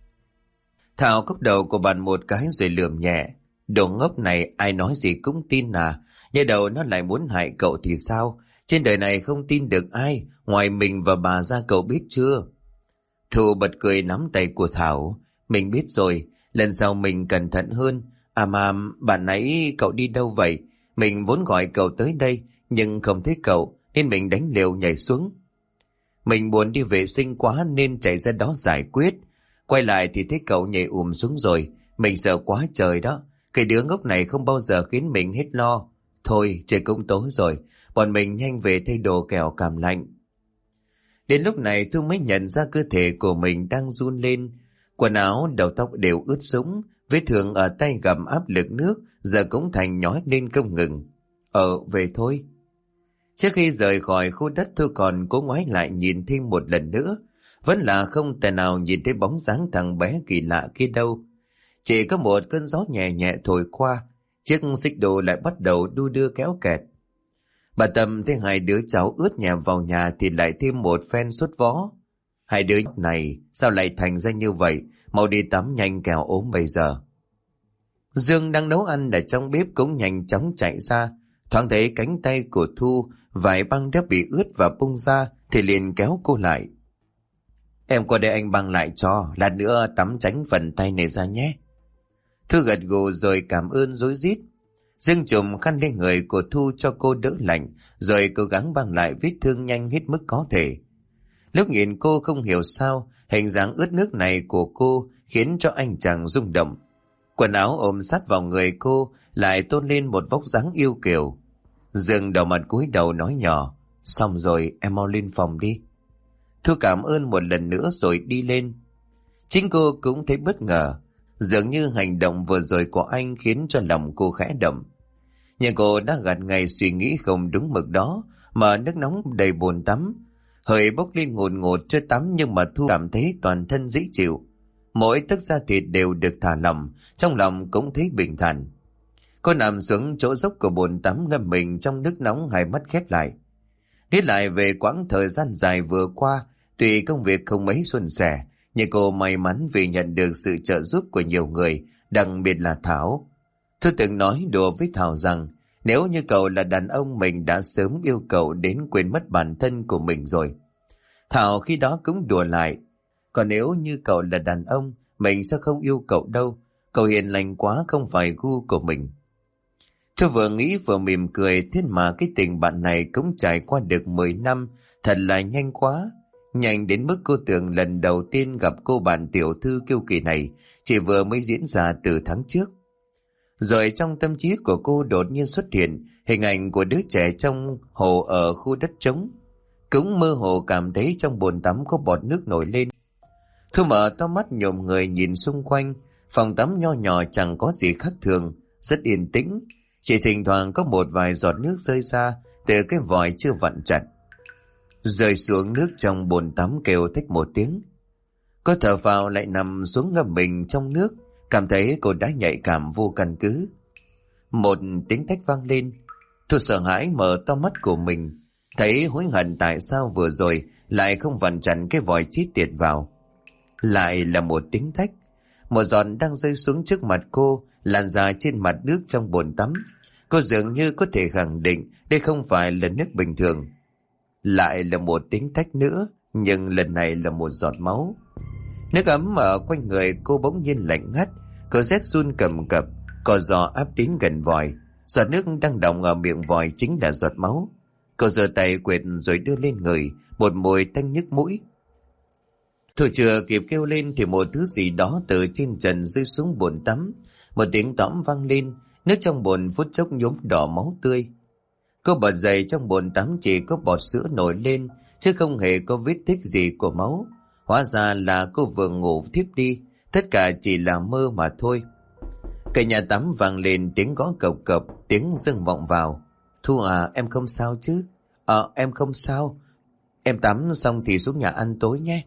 Thảo cốc đầu của bạn một cái rồi lườm nhẹ, đồ ngốc này ai nói gì cũng tin à, nhớ đầu nó lại muốn hại cậu thì sao? Trên đời này không tin được ai, ngoài mình và bà ra, cậu biết chưa? Thu bật cười nắm tay của Thảo, mình biết rồi, lần sau mình cẩn thận hơn. À mà bạn nãy cậu đi đâu vậy? Mình vốn gọi cậu tới đây, nhưng không thấy cậu, nên mình đánh liều nhảy xuống. Mình buồn đi vệ sinh quá nên chạy ra đó giải quyết. Quay lại thì thấy cậu nhảy xuống rồi, mình sợ quá trời đó. Cái đứa ngốc này không bao giờ khiến mình hết lo. Thôi, trời cũng tối rồi, bọn mình nhanh về thay đồ kẻo cảm lạnh. Đến lúc này Thu mới nhận ra cơ thể của mình đang run lên. Quần áo, đầu tóc đều ướt sũng, vết thương ở tay gầm áp lực nước giờ cũng thành nhói lên không ngừng. Về thôi. Trước khi rời khỏi khu đất, Thu còn cố ngoái lại nhìn thêm một lần nữa. Vẫn là không thể nào nhìn thấy bóng dáng thằng bé kỳ lạ kia đâu. Chỉ có một cơn gió nhẹ nhẹ thổi qua, chiếc xích đu lại bắt đầu đu đưa kéo kẹt. Bà Tâm thấy hai đứa cháu ướt nhèm vào nhà thì lại thêm một phen sốt vó. Hai đứa này sao lại thành ra như vậy, mau đi tắm nhanh kẻo ốm bây giờ. Dương đang nấu ăn ở trong bếp cũng nhanh chóng chạy ra, thoáng thấy cánh tay của Thu vài băng đã bị ướt và bung ra thì liền kéo cô lại. Em qua đây anh băng lại cho, lát nữa tắm tránh phần tay này ra nhé. Thu gật gù rồi cảm ơn rối rít. Dương trùm khăn lên người của Thu cho cô đỡ lạnh, rồi cố gắng băng lại vết thương nhanh hết mức có thể. Lúc nhìn cô không hiểu sao, hình dáng ướt nước này của cô khiến cho anh chàng rung động. Quần áo ôm sát vào người cô lại tôn lên một vóc dáng yêu kiều. Dương đầu mặt cúi đầu nói nhỏ, xong rồi em mau lên phòng đi. Thu cảm ơn một lần nữa rồi đi lên. Chính cô cũng thấy bất ngờ, dường như hành động vừa rồi của anh khiến cho lòng cô khẽ động. Nhưng cô đã gạt ngay suy nghĩ không đúng mực đó, mà nước nóng đầy bồn tắm. Hơi bốc lên ngột ngột chưa tắm, nhưng mà Thu cảm thấy toàn thân dễ chịu. Mỗi tấc da thịt đều được thả lỏng, trong lòng cũng thấy bình thản. Cô nằm xuống chỗ dốc của bồn tắm, ngâm mình trong nước nóng, hai mắt khép lại. Nghĩ lại về quãng thời gian dài vừa qua, tuy công việc không mấy suôn sẻ, nhưng cô may mắn vì nhận được sự trợ giúp của nhiều người, đặc biệt là Thảo. Thu từng nói đùa với Thảo rằng nếu như cậu là đàn ông, mình đã sớm yêu cậu đến quên mất bản thân của mình rồi. Thảo khi đó cũng đùa lại, còn nếu như cậu là đàn ông, mình sẽ không yêu cậu đâu, cậu hiền lành quá, không phải gu của mình. Thu vừa nghĩ vừa mỉm cười, thế mà cái tình bạn này cũng trải qua được 10 năm, thật là nhanh quá. Nhanh đến mức cô tưởng lần đầu tiên gặp cô bạn tiểu thư kiêu kỳ này chỉ vừa mới diễn ra từ tháng trước. Rồi trong tâm trí của cô đột nhiên xuất hiện hình ảnh của đứa trẻ trong hồ ở khu đất trống. Cũng mơ hồ cảm thấy trong bồn tắm có bọt nước nổi lên. Thu mở to mắt nhòm người nhìn xung quanh, phòng tắm nho nhỏ chẳng có gì khác thường, rất yên tĩnh. Chỉ thỉnh thoảng có một vài giọt nước rơi ra từ cái vòi chưa vặn chặt, rơi xuống nước trong bồn tắm kêu thách một tiếng. Cô thở vào lại nằm xuống ngâm mình trong nước, cảm thấy cô đã nhạy cảm vô căn cứ. Một tiếng thách vang lên, Thu sợ hãi mở to mắt của mình, thấy hối hận tại sao vừa rồi lại không vặn chặt cái vòi chít tiệt vào. Lại là một tiếng thách, một giọt đang rơi xuống trước mặt cô, lăn ra trên mặt nước trong bồn tắm. Cô dường như có thể khẳng định đây không phải là nước bình thường. Lại là một tiếng thách nữa, nhưng lần này là một giọt máu. Nước ấm ở quanh người cô bỗng nhiên lạnh ngắt, cô rét run cầm cập, cò giò áp đến gần vòi. Giọt nước đang đọng ở miệng vòi chính là giọt máu. Cô giơ tay quệt rồi đưa lên người, một mùi tanh nhức mũi. Thôi chưa kịp kêu lên thì một thứ gì đó từ trên trần rơi xuống bồn tắm. Một tiếng tõm vang lên, nước trong bồn phút chốc nhuốm đỏ máu tươi. Cô bật dậy, trong bồn tắm chỉ có bọt sữa nổi lên, chứ không hề có vết tích gì của máu. Hóa ra là cô vừa ngủ thiếp đi, tất cả chỉ là mơ mà thôi. Cả nhà tắm vang lên tiếng gõ cộc cộc, tiếng dâng vọng vào. Thu à, em không sao chứ? Em không sao. Em tắm xong thì xuống nhà ăn tối nhé.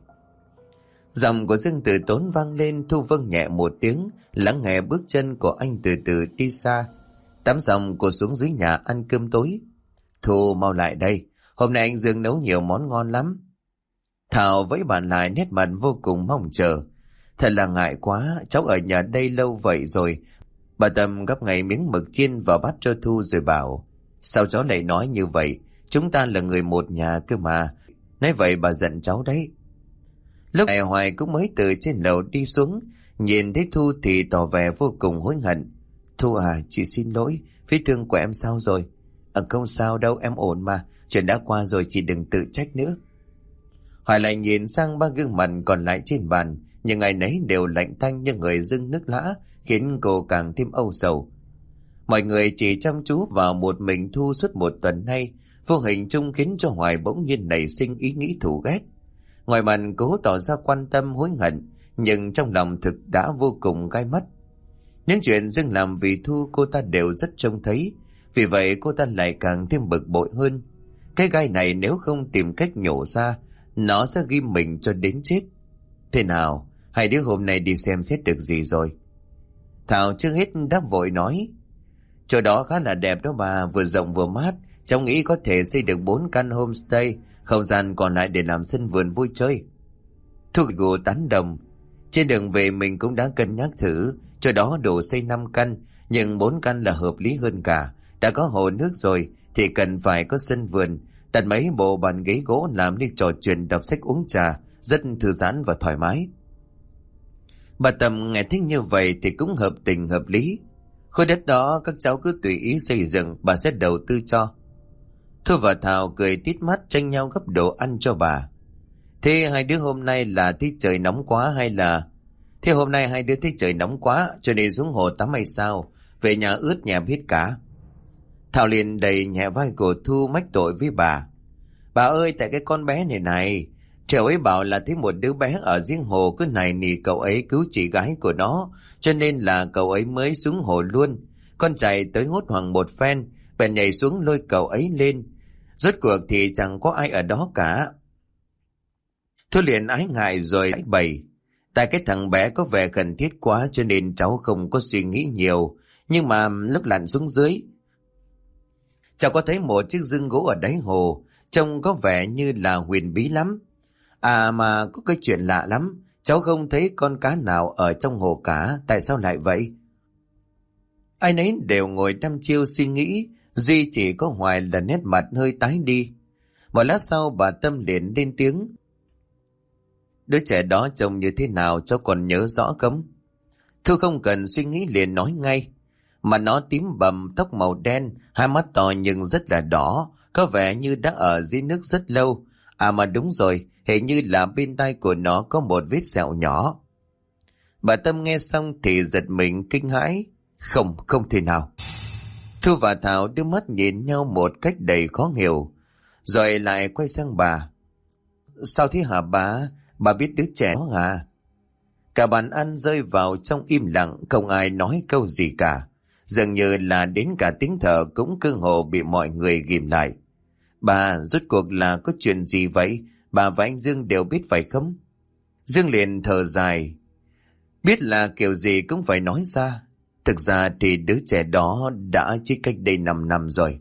Giọng của Dương Tử Tốn vang lên. Thu vâng nhẹ một tiếng, lắng nghe bước chân của anh từ từ đi xa. Tắm xong cô xuống dưới nhà ăn cơm tối. Thu mau lại đây, hôm nay anh Dương nấu nhiều món ngon lắm. Thảo vẫy bàn lại, nét mặt vô cùng mong chờ. Thật là ngại quá, cháu ở nhà đây lâu vậy rồi. Bà Tâm gắp ngay miếng mực chiên vào bát cho Thu rồi bảo: sao cháu lại nói như vậy? Chúng ta là người một nhà cơ mà. Nói vậy bà giận cháu đấy. Lúc này Hoài cũng mới từ trên lầu đi xuống, nhìn thấy Thu thì tỏ vẻ vô cùng hối hận. Thu à, chị xin lỗi, vết thương của em sao rồi? Không sao đâu, em ổn mà, chuyện đã qua rồi, chị đừng tự trách nữa. Hoài lại nhìn sang ba gương mặt còn lại trên bàn, nhưng ai nấy đều lạnh tanh như người dưng nước lã, khiến cô càng thêm âu sầu. Mọi người chỉ chăm chú vào một mình Thu suốt một tuần nay, vô hình chung khiến cho Hoài bỗng nhiên nảy sinh ý nghĩ thù ghét. Ngoài mặt cố tỏ ra quan tâm hối hận, nhưng trong lòng thực đã vô cùng gai mắt. Những chuyện Dương làm vì Thu cô ta đều rất trông thấy, vì vậy cô ta lại càng thêm bực bội hơn. Cái gai này nếu không tìm cách nhổ ra, nó sẽ ghim mình cho đến chết. Thế nào, hai đứa hôm nay đi xem xét được gì rồi? Thảo chưa hết đáp vội nói: chỗ đó khá là đẹp đó bà, vừa rộng vừa mát. Cháu nghĩ có thể xây được 4 căn homestay, không gian còn lại để làm sân vườn vui chơi. Thu gù tán đồng. Trên đường về mình cũng đã cân nhắc thử, chỗ đó đủ xây 5 căn, nhưng 4 căn là hợp lý hơn cả. Đã có hồ nước rồi thì cần phải có sân vườn, đặt mấy bộ bàn ghế gỗ làm đi trò chuyện, đọc sách uống trà, rất thư giãn và thoải mái. Bà Tâm nghe thích như vậy thì cũng hợp tình hợp lý. Khối đất đó các cháu cứ tùy ý xây dựng, bà sẽ đầu tư cho. Thu và Thảo cười tít mắt tranh nhau gấp đồ ăn cho bà. Thế hai đứa hôm nay là thấy trời nóng quá hay là... Thế hôm nay hai đứa thấy trời nóng quá cho nên xuống hồ tắm hay sao? Về nhà ướt nhẹp hết cả. Thảo liền đầy nhẹ vai của Thu mách tội với bà. Bà ơi, tại cái con bé này này, Trèo ấy bảo là thấy một đứa bé ở giếng hồ cứ nài nỉ cậu ấy cứu chị gái của nó, cho nên là cậu ấy mới xuống hồ luôn. Con chạy tới hốt hoảng một phen, bèn nhảy xuống lôi cậu ấy lên. Rốt cuộc thì chẳng có ai ở đó cả. Thu liền ái ngại rồi ái bày. Tại cái thằng bé có vẻ cần thiết quá cho nên cháu không có suy nghĩ nhiều. Nhưng mà lúc lặn xuống dưới, cháu có thấy một chiếc giường gỗ ở đáy hồ, trông có vẻ như là huyền bí lắm. À mà có cái chuyện lạ lắm, cháu không thấy con cá nào ở trong hồ cả, tại sao lại vậy? Ai nấy đều ngồi đăm chiêu suy nghĩ, duy chỉ có Hoài là nét mặt hơi tái đi. Một lát sau bà Tâm liền lên tiếng. Đứa trẻ đó trông như thế nào cháu còn nhớ rõ không? Thu không cần suy nghĩ liền nói ngay. Mà nó tím bầm, tóc màu đen, hai mắt to nhưng rất là đỏ, có vẻ như đã ở dưới nước rất lâu. À mà đúng rồi, hình như là bên tai của nó có một vết sẹo nhỏ. Bà Tâm nghe xong thì giật mình kinh hãi. Không thể nào. Thu và Thảo đưa mắt nhìn nhau một cách đầy khó hiểu, rồi lại quay sang bà. Sao thế hả bà? Bà biết đứa trẻ đó à? Cả bàn ăn rơi vào trong im lặng, không ai nói câu gì cả. Dường như là đến cả tiếng thở cũng cơ hồ bị mọi người ghim lại. Bà, rốt cuộc là có chuyện gì vậy? Bà và anh Dương đều biết phải không? Dương liền thở dài. Biết là kiểu gì cũng phải nói ra. Thực ra thì đứa trẻ đó đã chết cách đây 5 năm rồi.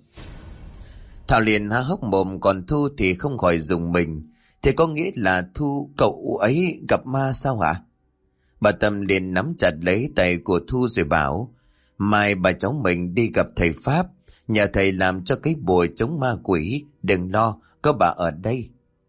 Thảo liền há hốc mồm, còn Thu thì không khỏi rùng mình. Thế có nghĩa là Thu cậu ấy gặp ma sao hả? Bà Tâm liền nắm chặt lấy tay của Thu rồi bảo, mai bà cháu mình đi gặp thầy Pháp, nhờ thầy làm cho cái bùa chống ma quỷ, đừng lo, có bà ở đây.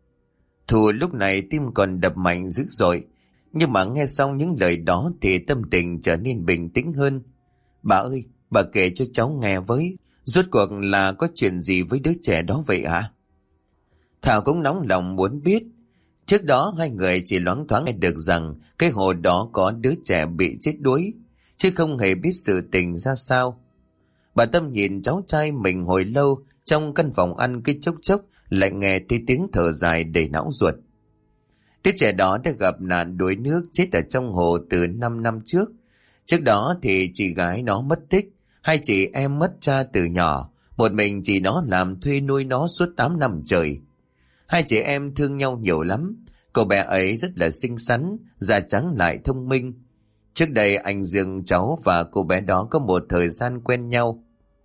Thu lúc này tim còn đập mạnh dữ dội, nhưng mà nghe xong những lời đó thì tâm tình trở nên bình tĩnh hơn. Bà ơi, bà kể cho cháu nghe với, rốt cuộc là có chuyện gì với đứa trẻ đó vậy hả? Thảo cũng nóng lòng muốn biết. Trước đó hai người chỉ loáng thoáng nghe được rằng cái hồ đó có đứa trẻ bị chết đuối, chứ không hề biết sự tình ra sao. Bà Tâm nhìn cháu trai mình hồi lâu trong căn phòng ăn, cái chốc chốc lại nghe thấy tiếng thở dài đầy não ruột. Đứa trẻ đó đã gặp nạn đuối nước chết ở trong hồ từ 5 năm trước. Trước đó thì chị gái nó mất tích, hai chị em mất cha từ nhỏ, một mình chị nó làm thuê nuôi nó suốt 8 năm trời. Hai chị em thương nhau nhiều lắm. Cô bé ấy rất là xinh xắn, da trắng lại thông minh. Trước đây anh Dương cháu và cô bé đó có một thời gian quen nhau.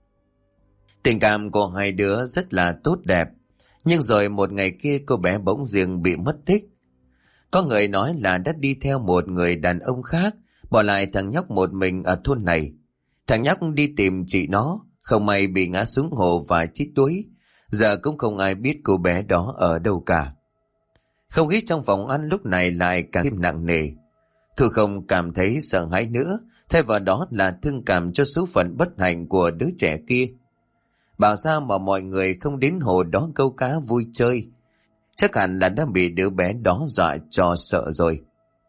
Tình cảm của hai đứa rất là tốt đẹp. Nhưng rồi một ngày kia cô bé bỗng dưng bị mất tích. Có người nói là đã đi theo một người đàn ông khác, bỏ lại thằng nhóc một mình ở thôn này. Thằng nhóc đi tìm chị nó, không may bị ngã xuống hồ và chết đuối. Giờ cũng không ai biết cô bé đó ở đâu cả. Không khí trong phòng ăn lúc này lại càng thêm nặng nề. Thu không cảm thấy sợ hãi nữa, thay vào đó là thương cảm cho số phận bất hạnh của đứa trẻ kia. Bảo sao mà mọi người không đến hồ đó câu cá vui chơi? Chắc hẳn là đã bị đứa bé đó dọa cho sợ rồi.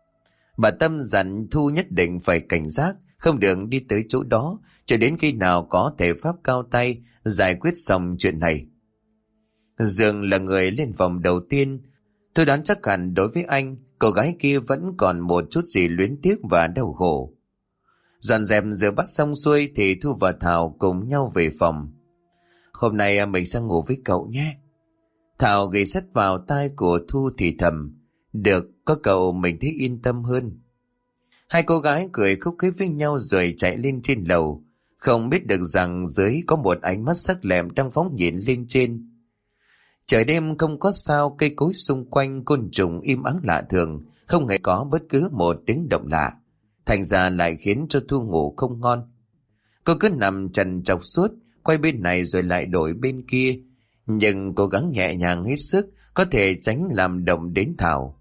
Bà Tâm dặn Thu nhất định phải cảnh giác, không được đi tới chỗ đó, cho đến khi nào có thể pháp cao tay giải quyết xong chuyện này. Dương là người lên phòng đầu tiên. Tôi đoán chắc hẳn đối với anh, cô gái kia vẫn còn một chút gì luyến tiếc và đau khổ. Dọn dẹp rửa bát xong xuôi thì Thu và Thảo cùng nhau về phòng. Hôm nay mình sang ngủ với cậu nhé. Thảo ghi sắt vào tai của Thu thì thầm. Được, có cậu mình thấy yên tâm hơn. Hai cô gái cười khúc khích với nhau rồi chạy lên trên lầu. Không biết được rằng dưới có một ánh mắt sắc lẹm đang phóng nhìn lên trên. Trời đêm không có sao, cây cối xung quanh côn trùng im ắng lạ thường, không hề có bất cứ một tiếng động lạ. Thành ra lại khiến cho Thu ngủ không ngon. Cô cứ nằm trằn trọc suốt, quay bên này rồi lại đổi bên kia. Nhưng cố gắng nhẹ nhàng hết sức, có thể tránh làm động đến Thảo.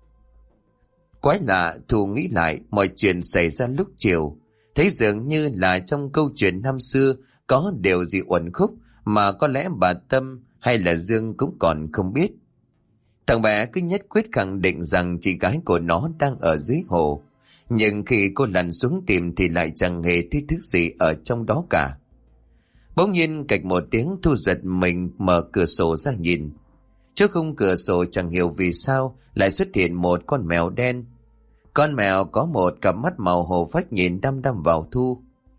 Quái lạ, Thu nghĩ lại mọi chuyện xảy ra lúc chiều. Thấy dường như là trong câu chuyện năm xưa có điều gì uẩn khúc mà có lẽ bà Tâm hay là Dương cũng còn không biết. Thằng bé cứ nhất quyết khẳng định rằng chị gái của nó đang ở dưới hồ. Nhưng khi cô lặn xuống tìm thì lại chẳng hề thấy thứ gì ở trong đó cả. Bỗng nhiên cạch một tiếng, Thu giật mình mở cửa sổ ra nhìn. Trước khung cửa sổ chẳng hiểu vì sao lại xuất hiện một con mèo đen. Con mèo có một cặp mắt màu hồ phách nhìn đăm đăm vào Thu.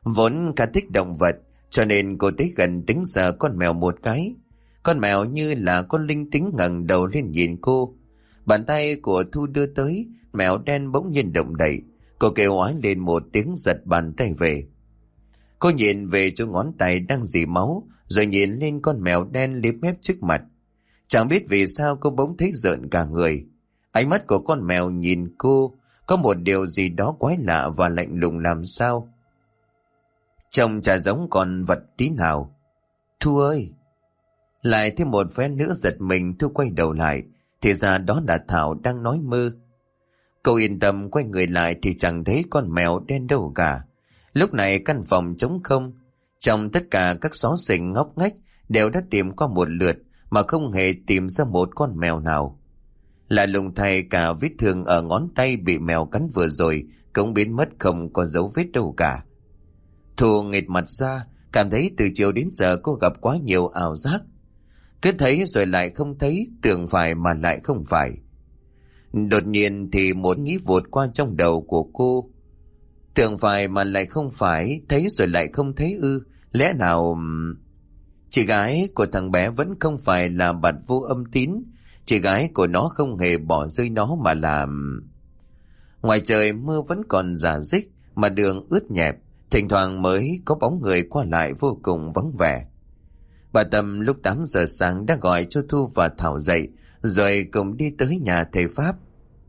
Vốn khá thích động vật, cho nên cô tới gần tính sờ con mèo một cái. Con mèo như là con linh tính ngẩng đầu lên nhìn cô. Bàn tay của Thu đưa tới, mèo đen bỗng nhiên động đậy. Cô kêu oái lên một tiếng, giật bàn tay về. Cô nhìn về chỗ ngón tay đang rỉ máu, rồi nhìn lên con mèo đen liếm mép trước mặt. Chẳng biết vì sao cô bỗng thấy rợn cả người. Ánh mắt của con mèo nhìn cô, có một điều gì đó quái lạ và lạnh lùng làm sao. Trông chả giống con vật tí nào. Thu ơi! Lại thêm một phen nữa giật mình, Thu quay đầu lại, thì ra đó là Thảo đang nói mơ. Cô yên tâm quay người lại thì chẳng thấy con mèo đen đâu cả. Lúc này căn phòng trống không. Trong tất cả các xó xỉnh ngóc ngách đều đã tìm qua một lượt mà không hề tìm ra một con mèo nào. Lạ lùng thay, cả vết thương ở ngón tay bị mèo cắn vừa rồi cũng biến mất, không có dấu vết đâu cả. Thu nghệt mặt ra, cảm thấy từ chiều đến giờ cô gặp quá nhiều ảo giác. Cứ thấy rồi lại không thấy, tưởng phải mà lại không phải. Đột nhiên thì một nghĩ vụt qua trong đầu của cô. Tưởng phải mà lại không phải, thấy rồi lại không thấy ư? Lẽ nào... Chị gái của thằng bé vẫn không phải là Bạt Vô Âm Tín. Chị gái của nó không hề bỏ rơi nó mà làm... Ngoài trời mưa vẫn còn rả rích, mà đường ướt nhẹp, thỉnh thoảng mới có bóng người qua lại vô cùng vắng vẻ. Bà Tâm lúc 8 giờ sáng đã gọi cho Thu và Thảo dậy, rồi cùng đi tới nhà thầy Pháp.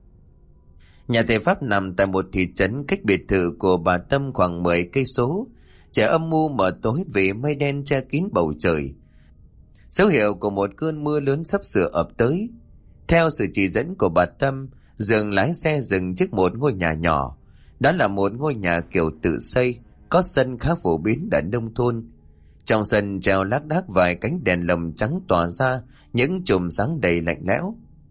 Nhà thầy Pháp nằm tại một thị trấn cách biệt thự của bà Tâm khoảng 10 cây số. Trời âm u mờ tối vì mây đen che kín bầu trời. Dấu hiệu của một cơn mưa lớn sắp sửa ập tới. Theo sự chỉ dẫn của bà Tâm, Dương lái xe dừng trước một ngôi nhà nhỏ. Đó là một ngôi nhà kiểu tự xây, có sân khá phổ biến ở nông thôn. Trong sân treo lác đác vài cánh đèn lồng trắng tỏa ra những chùm sáng đầy lạnh lẽo.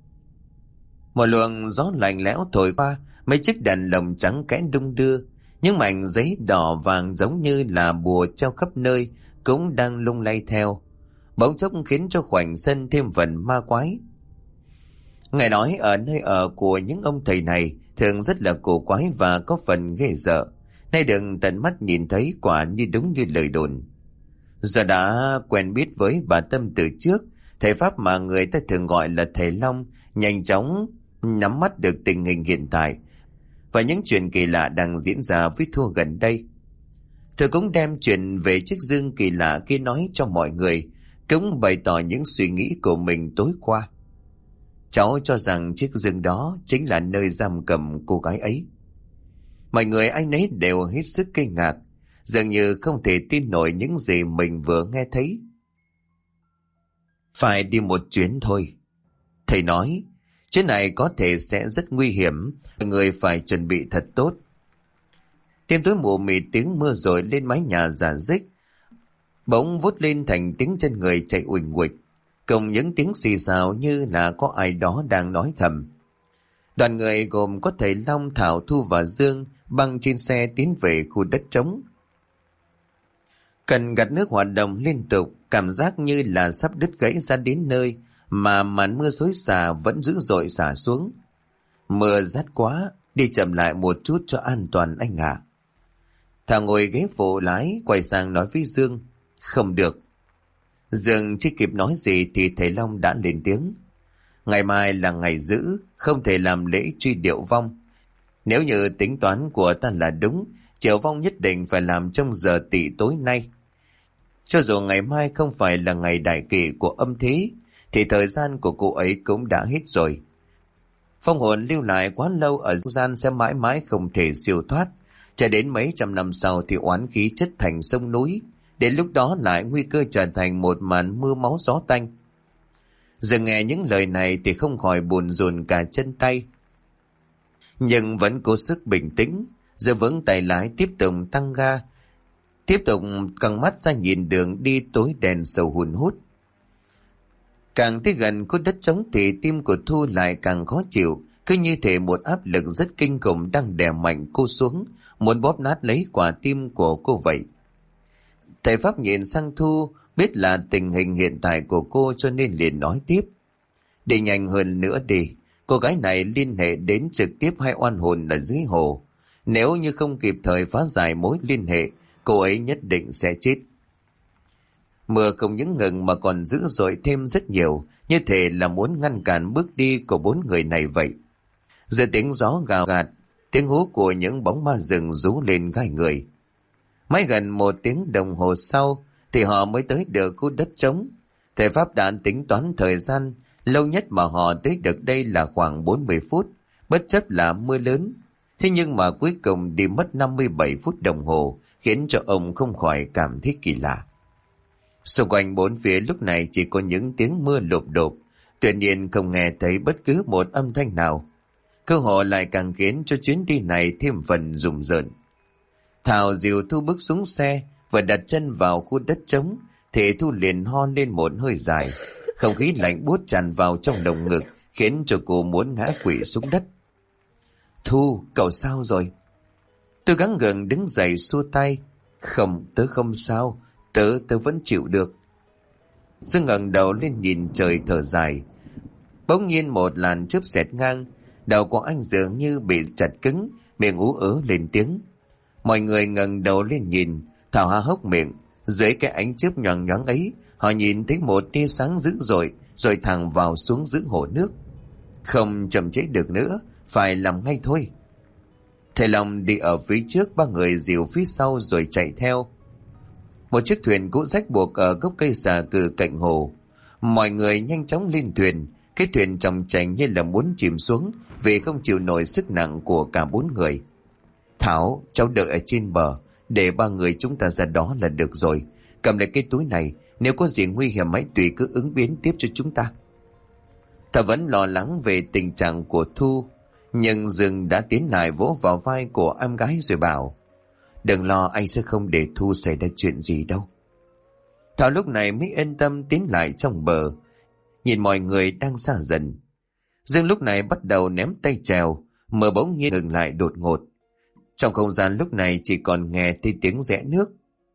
Một luồng gió lạnh lẽo thổi qua, mấy chiếc đèn lồng trắng kẽ đung đưa. Những mảnh giấy đỏ vàng giống như là bùa treo khắp nơi cũng đang lung lay theo, bỗng chốc khiến cho khoảnh sân thêm phần ma quái. Ngài nói ở nơi ở của những ông thầy này thường rất là cổ quái và có phần ghê sợ. Nay được tận mắt nhìn thấy quả như đúng như lời đồn. Giờ đã quen biết với bà Tâm từ trước, thầy Pháp mà người ta thường gọi là thầy Long nhanh chóng nắm bắt được tình hình hiện tại và những chuyện kỳ lạ đang diễn ra với Thu gần đây. Thầy cũng đem chuyện về chiếc dương kỳ lạ kia nói cho mọi người, cũng bày tỏ những suy nghĩ của mình tối qua. Cháu cho rằng chiếc dương đó chính là nơi giam cầm cô gái ấy. Mọi người ai nấy đều hết sức kinh ngạc, dường như không thể tin nổi những gì mình vừa nghe thấy. Phải đi một chuyến thôi. Thầy nói, chuyến này có thể sẽ rất nguy hiểm, mọi người phải chuẩn bị thật tốt. Đêm tối mù mịt, tiếng mưa rội lên mái nhà rả rích, bỗng vút lên thành tiếng chân người chạy uỳnh uịch, cùng những tiếng xì xào như là có ai đó đang nói thầm. Đoàn người gồm có thầy Long, Thảo, Thu và Dương băng trên xe tiến về khu đất trống. Cần gạt nước hoạt động liên tục, cảm giác như là sắp đứt gãy ra đến nơi mà màn mưa xối xả vẫn dữ dội xả xuống. Mưa rát quá, đi chậm lại một chút cho an toàn anh ạ. Thảo ngồi ghế phụ lái quay sang nói với Dương, không được. Dương chưa kịp nói gì thì thầy Long đã lên tiếng. Ngày mai là ngày dữ, không thể làm lễ truy điệu vong. Nếu như tính toán của ta là đúng, triệu vong nhất định phải làm trong giờ tỵ tối nay. Cho dù ngày mai không phải là ngày đại kỷ của âm thế, thì thời gian của cô ấy cũng đã hết rồi. Phong hồn lưu lại quá lâu ở gian sẽ mãi mãi không thể siêu thoát. Cho đến mấy trăm năm sau thì oán khí chất thành sông núi. Đến lúc đó lại nguy cơ trở thành một màn mưa máu gió tanh. Giờ nghe những lời này thì không khỏi buồn rùn cả chân tay. Nhưng vẫn cố sức bình tĩnh, giữ vững tay lái tiếp tục tăng ga. Tiếp tục căng mắt ra nhìn đường đi tối đen sầu hun hút. Càng tới gần khu đất trống thì tim của Thu lại càng khó chịu, cứ như thể một áp lực rất kinh khủng đang đè mạnh cô xuống, muốn bóp nát lấy quả tim của cô vậy. Thầy Pháp nhìn sang Thu, biết là tình hình hiện tại của cô cho nên liền nói tiếp. Đi nhanh hơn nữa đi, cô gái này liên hệ đến trực tiếp hai oan hồn ở dưới hồ. Nếu như không kịp thời phá giải mối liên hệ, cô ấy nhất định sẽ chết. Mưa không những ngừng mà còn dữ dội thêm rất nhiều, như thể là muốn ngăn cản bước đi của 4 người này vậy. Giữa tiếng gió gào gạt, tiếng hú của những bóng ma rừng rú lên gai người. Mãi gần 1 tiếng đồng hồ sau thì họ mới tới được khu đất trống. Thầy Pháp đã tính toán thời gian, lâu nhất mà họ tới được đây là khoảng 40 phút, bất chấp là mưa lớn. Thế nhưng mà cuối cùng đi mất 57 phút đồng hồ, khiến cho ông không khỏi cảm thấy kỳ lạ. Xung quanh 4 phía lúc này chỉ có những tiếng mưa lụp đột, tuy nhiên không nghe thấy bất cứ một âm thanh nào. Cơ hội lại càng khiến cho chuyến đi này thêm phần rùng rợn. Thảo dìu Thu bước xuống xe và đặt chân vào khu đất trống, thì Thu liền ho lên một hơi dài. Không khí lạnh buốt tràn vào trong lồng ngực, khiến cho cô muốn ngã quỵ xuống đất. Thu, cậu sao rồi? Tôi gắng gượng đứng dậy xua tay. Không, tớ không sao, tớ vẫn chịu được. Dương ngẩng đầu lên nhìn trời thở dài. Bỗng nhiên một làn chớp xẹt ngang, đầu của anh dường như bị chặt cứng, miệng ú ớ lên tiếng. Mọi người ngẩng đầu lên nhìn, Thảo há hốc miệng. Dưới cái ánh chớp nhoáng nhoáng ấy, họ nhìn thấy một tia sáng dữ dội rồi thẳng vào xuống giữa hồ nước. Không chậm trễ được nữa, phải làm ngay thôi. Thầy Long đi ở phía trước, 3 người dìu phía sau rồi chạy theo. Một chiếc thuyền cũ rách buộc ở gốc cây xà cừ cạnh hồ. Mọi người nhanh chóng lên thuyền. Cái thuyền chồng chành như là muốn chìm xuống vì không chịu nổi sức nặng của cả 4 người. Thảo, cháu đợi ở trên bờ, để 3 người chúng ta ra đó là được rồi. Cầm lại cái túi này, nếu có gì nguy hiểm hãy tùy cứ ứng biến tiếp cho chúng ta. Thảo vẫn lo lắng về tình trạng của Thu, nhưng Dương đã tiến lại vỗ vào vai của em gái rồi bảo: Đừng lo, anh sẽ không để Thu xảy ra chuyện gì đâu. Thảo lúc này mới yên tâm tiến lại trong bờ, nhìn mọi người đang xa dần. Dương lúc này bắt đầu ném tay chèo, mưa bỗng nhiên ngừng lại đột ngột. Trong không gian lúc này chỉ còn nghe thấy tiếng rẽ nước.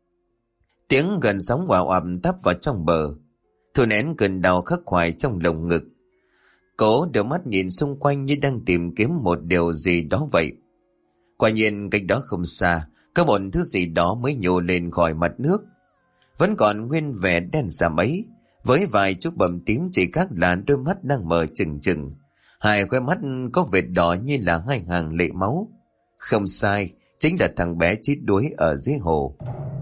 Tiếng gần sóng ào ầm tấp vào trong bờ. Thu nén cơn đau khắc khoải trong lồng ngực. Cô đưa mắt nhìn xung quanh như đang tìm kiếm một điều gì đó vậy. Quả nhiên cách đó không xa, có một thứ gì đó mới nhô lên khỏi mặt nước. Vẫn còn nguyên vẻ đen sạm ấy, với vài chút bầm tím chỉ khác là đôi mắt đang mở trừng trừng. 2 khóe mắt có vệt đỏ như là 2 hàng lệ máu. Không sai, chính là thằng bé chết đuối ở dưới hồ.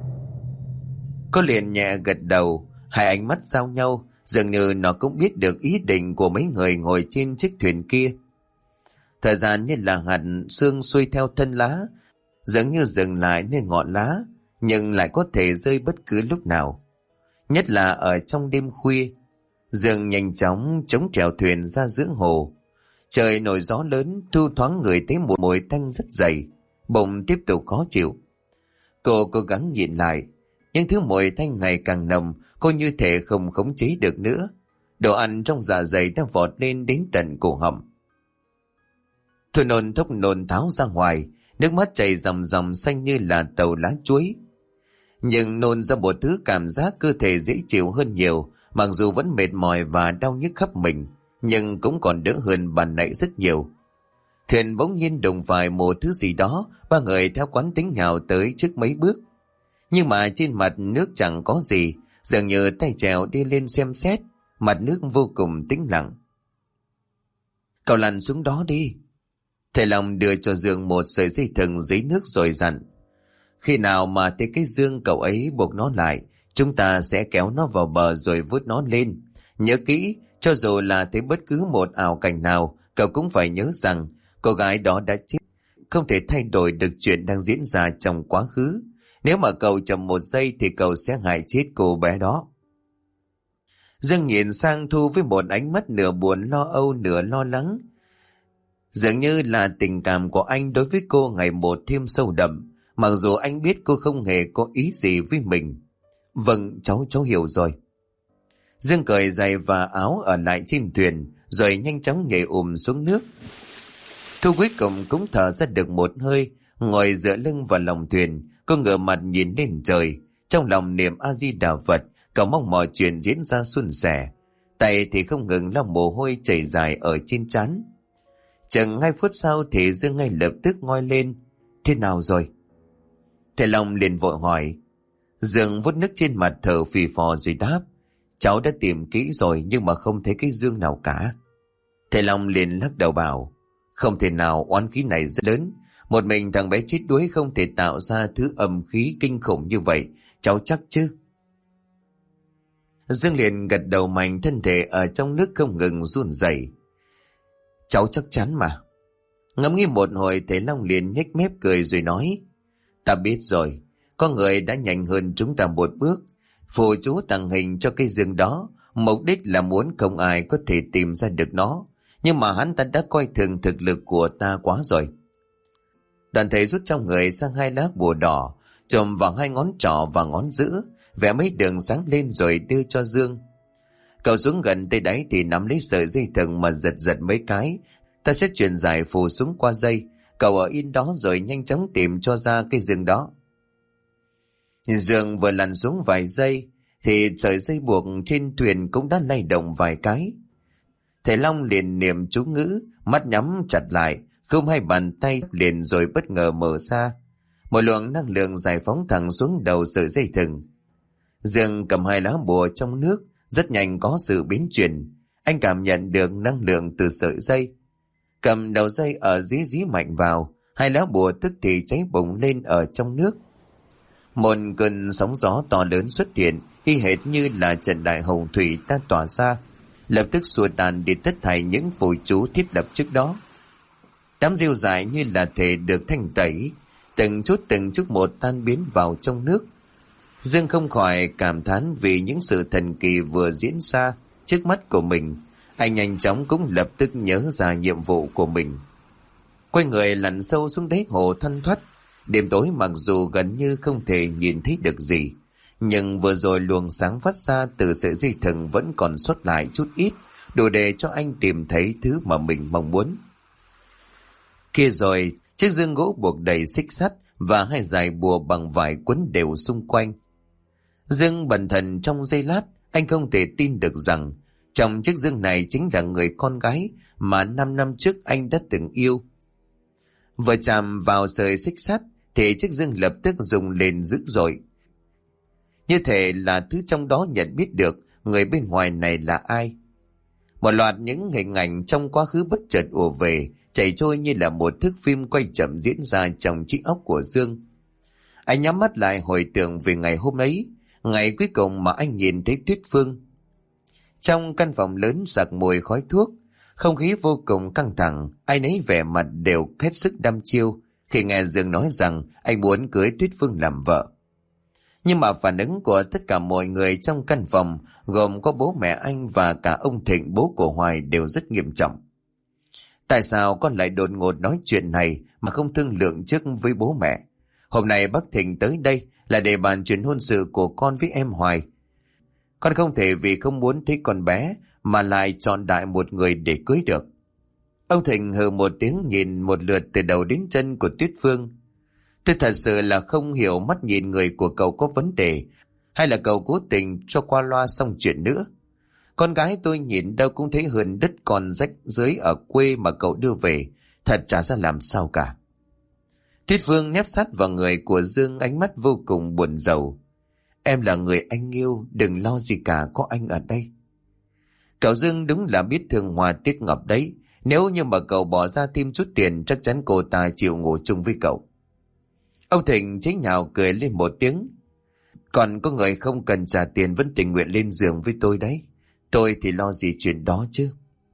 Cô liền nhẹ gật đầu, 2 ánh mắt giao nhau, dường như nó cũng biết được ý định của mấy người ngồi trên chiếc thuyền kia. Thời gian như là hạt sương xuôi theo thân lá, dường như dừng lại nơi ngọn lá, nhưng lại có thể rơi bất cứ lúc nào. Nhất là ở trong đêm khuya, Dương nhanh chóng chống chèo thuyền ra giữa hồ. Trời nổi gió lớn, Thu thoáng ngửi thấy một mùi tanh rất dày, bụng tiếp tục khó chịu. Cô cố gắng nhịn lại, nhưng thứ mùi tanh ngày càng nồng, cô như thể không khống chế được nữa. Đồ ăn trong dạ dày đang vọt lên đến tận cổ họng. Thu nôn thốc nôn tháo ra ngoài, nước mắt chảy ròng ròng xanh như là tàu lá chuối. Nhưng nôn ra một thứ cảm giác cơ thể dễ chịu hơn nhiều, mặc dù vẫn mệt mỏi và đau nhức khắp mình, nhưng cũng còn đỡ hơn ban nãy rất nhiều. Thuyền bỗng nhiên đụng phải một thứ gì đó, 3 người theo quán tính nhào tới trước mấy bước. Nhưng mà trên mặt nước chẳng có gì, dường như tay chèo đi lên xem xét, mặt nước vô cùng tĩnh lặng. Cậu lặn xuống đó đi. Thầy Long đưa cho Dương một sợi dây thừng dưới nước rồi dặn: Khi nào mà thấy cái dương cậu ấy buộc nó lại, chúng ta sẽ kéo nó vào bờ rồi vớt nó lên. Nhớ kỹ, cho dù là thấy bất cứ một ảo cảnh nào, cậu cũng phải nhớ rằng cô gái đó đã chết, không thể thay đổi được chuyện đang diễn ra trong quá khứ. Nếu mà cậu chậm 1 giây thì cậu sẽ hại chết cô bé đó. Dương nhìn sang Thu với một ánh mắt nửa buồn lo âu nửa lo lắng. Dường như là tình cảm của anh đối với cô ngày một thêm sâu đậm, mặc dù anh biết cô không hề có ý gì với mình. Vâng, cháu hiểu rồi. Dương cởi giày và áo ở lại trên thuyền, rồi nhanh chóng nhảy xuống nước. Thu cuối cùng cũng thở ra được một hơi, ngồi dựa lưng vào lòng thuyền, cô ngửa mặt nhìn lên trời, trong lòng niệm A Di Đà Phật, cầu mong mọi chuyện diễn ra suôn sẻ. Tay thì không ngừng lau mồ hôi chảy dài ở trên trán. Chừng 2 phút sau thì Dương ngay lập tức ngoi lên. Thế nào rồi? Thầy Long liền vội hỏi. Dương vuốt nước trên mặt thở phì phò rồi đáp. Cháu đã tìm kỹ rồi nhưng mà không thấy cái dương nào cả. Thầy Long liền lắc đầu bảo. Không thể nào, oán khí này rất lớn. Một mình thằng bé chết đuối không thể tạo ra thứ âm khí kinh khủng như vậy. Cháu chắc chứ? Dương liền gật đầu mạnh, thân thể ở trong nước không ngừng run rẩy. Cháu chắc chắn mà. Ngẫm nghĩ một hồi, thầy Long liền nhếch mép cười rồi nói. Ta biết rồi, có người đã nhanh hơn chúng ta một bước. Phù chú tàng hình cho cây dương đó, mục đích là muốn không ai có thể tìm ra được nó. Nhưng mà hắn ta đã coi thường thực lực của ta quá rồi. Đoàn thầy rút trong người sang 2 lá bùa đỏ, chồm vào 2 ngón trỏ và ngón giữa, vẽ mấy đường sáng lên rồi đưa cho Dương. Cậu xuống gần tới đáy thì nắm lấy sợi dây thừng mà giật giật mấy cái. Ta sẽ truyền giải phù xuống qua dây. Cậu ở yên đó rồi nhanh chóng tìm cho ra cái dương đó. Dương vừa lăn xuống vài giây thì sợi dây buộc trên thuyền cũng đã lay động vài cái. Thầy Long liền niệm chú ngữ, mắt nhắm chặt lại, khum 2 bàn tay liền rồi bất ngờ mở ra. Một luồng năng lượng giải phóng thẳng xuống đầu sợi dây thừng. Dương cầm 2 lá bùa trong nước, rất nhanh có sự biến chuyển. Anh cảm nhận được năng lượng từ sợi dây. Cầm đầu dây ở dưới dí mạnh vào, 2 lá bùa tức thì cháy bùng lên ở trong nước. Một cơn sóng gió to lớn xuất hiện, y hệt như là trận đại hồng thủy ta tỏa ra, lập tức xua tan đi tất thảy những phù chú thiết lập trước đó. Đám rêu dài như là thể được thanh tẩy, từng chút một tan biến vào trong nước. Dương không khỏi cảm thán vì những sự thần kỳ vừa diễn ra trước mắt của mình. Anh nhanh chóng cũng lập tức nhớ ra nhiệm vụ của mình. Quay người lặn sâu xuống đáy hồ thanh thoát. Đêm tối mặc dù gần như không thể nhìn thấy được gì, nhưng vừa rồi luồng sáng phát ra từ sợi dây thừng vẫn còn sót lại chút ít, đủ để cho anh tìm thấy thứ mà mình mong muốn. Kia rồi, chiếc dương gỗ buộc đầy xích sắt và 2 dải bùa bằng vải quấn đều xung quanh. Dương bần thần trong giây lát, anh không thể tin được rằng trong chiếc dương này chính là người con gái mà 5 năm trước anh đã từng yêu. Vừa chạm vào sợi xích sắt thì chiếc dương lập tức rung lên dữ dội. Như thể là thứ trong đó nhận biết được người bên ngoài này là ai. Một loạt những hình ảnh trong quá khứ bất chợt ùa về, chảy trôi như là một thước phim quay chậm diễn ra trong chiếc óc của Dương. Anh nhắm mắt lại hồi tưởng về ngày hôm ấy, ngày cuối cùng mà anh nhìn thấy Tuyết Phương. Trong căn phòng lớn sặc mùi khói thuốc, không khí vô cùng căng thẳng, ai nấy vẻ mặt đều hết sức đăm chiêu khi nghe Dương nói rằng anh muốn cưới Tuyết Phương làm vợ. Nhưng mà phản ứng của tất cả mọi người trong căn phòng, gồm có bố mẹ anh và cả ông Thịnh, bố của Hoài, đều rất nghiêm trọng. Tại sao con lại đột ngột nói chuyện này mà không thương lượng trước với bố mẹ? Hôm nay bác Thịnh tới đây là để bàn chuyện hôn sự của con với em Hoài. Con không thể vì không muốn thấy con bé mà lại chọn đại một người để cưới được. Ông Thịnh hừ một tiếng nhìn một lượt từ đầu đến chân của Tuyết Phương. Tôi thật sự là không hiểu mắt nhìn người của cậu có vấn đề, hay là cậu cố tình cho qua loa xong chuyện nữa. Con gái tôi nhìn đâu cũng thấy hơn đất còn rách dưới ở quê mà cậu đưa về, thật chả ra làm sao cả. Tuyết Phương nép sát vào người của Dương, ánh mắt vô cùng buồn rầu. Em là người anh yêu, đừng lo gì cả, có anh ở đây. Cậu Dương đúng là biết thương Hoa tiếc ngọc đấy. Nếu như mà cậu bỏ ra thêm chút tiền, chắc chắn cô ta chịu ngủ chung với cậu. Ông Thịnh chế nhạo cười lên một tiếng. Còn có người không cần trả tiền vẫn tình nguyện lên giường với tôi đấy. Tôi thì lo gì chuyện đó chứ.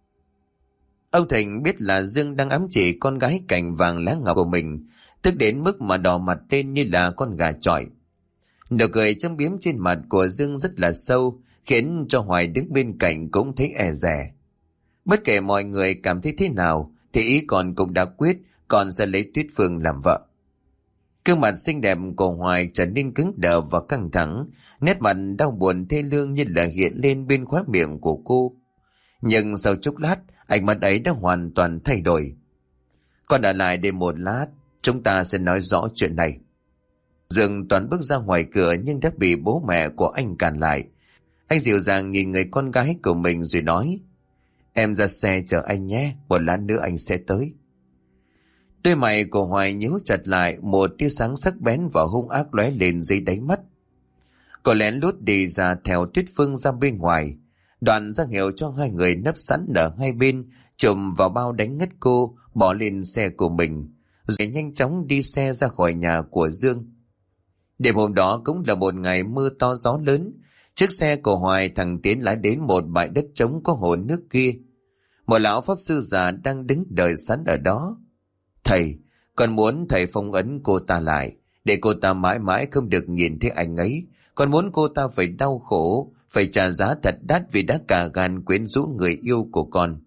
Ông Thịnh biết là Dương đang ám chỉ con gái cành vàng lá ngọc của mình, tức đến mức mà đỏ mặt lên như là con gà chọi. Nụ cười châm biếm trên mặt của Dương rất là sâu, khiến cho Hoài đứng bên cạnh cũng thấy e dè. Bất kể mọi người cảm thấy thế nào thì ý còn cũng đã quyết, còn sẽ lấy Tuyết Phương làm vợ. Gương mặt xinh đẹp của Hoài trở nên cứng đờ và căng thẳng, nét mặt đau buồn thê lương như là hiện lên bên khóe miệng của cô. Nhưng sau chốc lát, ánh mắt ấy đã hoàn toàn thay đổi. Con ở lại đây một lát, chúng ta sẽ nói rõ chuyện này. Dương Toàn bước ra ngoài cửa nhưng đã bị bố mẹ của anh cản lại. Anh dịu dàng nhìn người con gái của mình rồi nói, em ra xe chờ anh nhé, một lát nữa anh sẽ tới. Đôi mày của Hoài nhíu chặt lại, một tia sáng sắc bén và hung ác lóe lên dưới đáy mắt. Cô lén lút đi ra theo Tuyết Phương ra bên ngoài, Đoàn ra hiệu cho hai người nấp sẵn ở hai bên, chùm vào bao đánh ngất cô, bỏ lên xe của mình, rồi nhanh chóng đi xe ra khỏi nhà của Dương. Đêm hôm đó cũng là một ngày mưa to gió lớn. Chiếc xe của Hoài thẳng Tiến lái đến một bãi đất trống có hồ nước kia. Một lão pháp sư già đang đứng đợi sẵn ở đó. Thầy, con muốn thầy phong ấn cô ta lại, để cô ta mãi mãi không được nhìn thấy anh ấy. Con muốn cô ta phải đau khổ, phải trả giá thật đắt vì đã cả gan quyến rũ người yêu của con.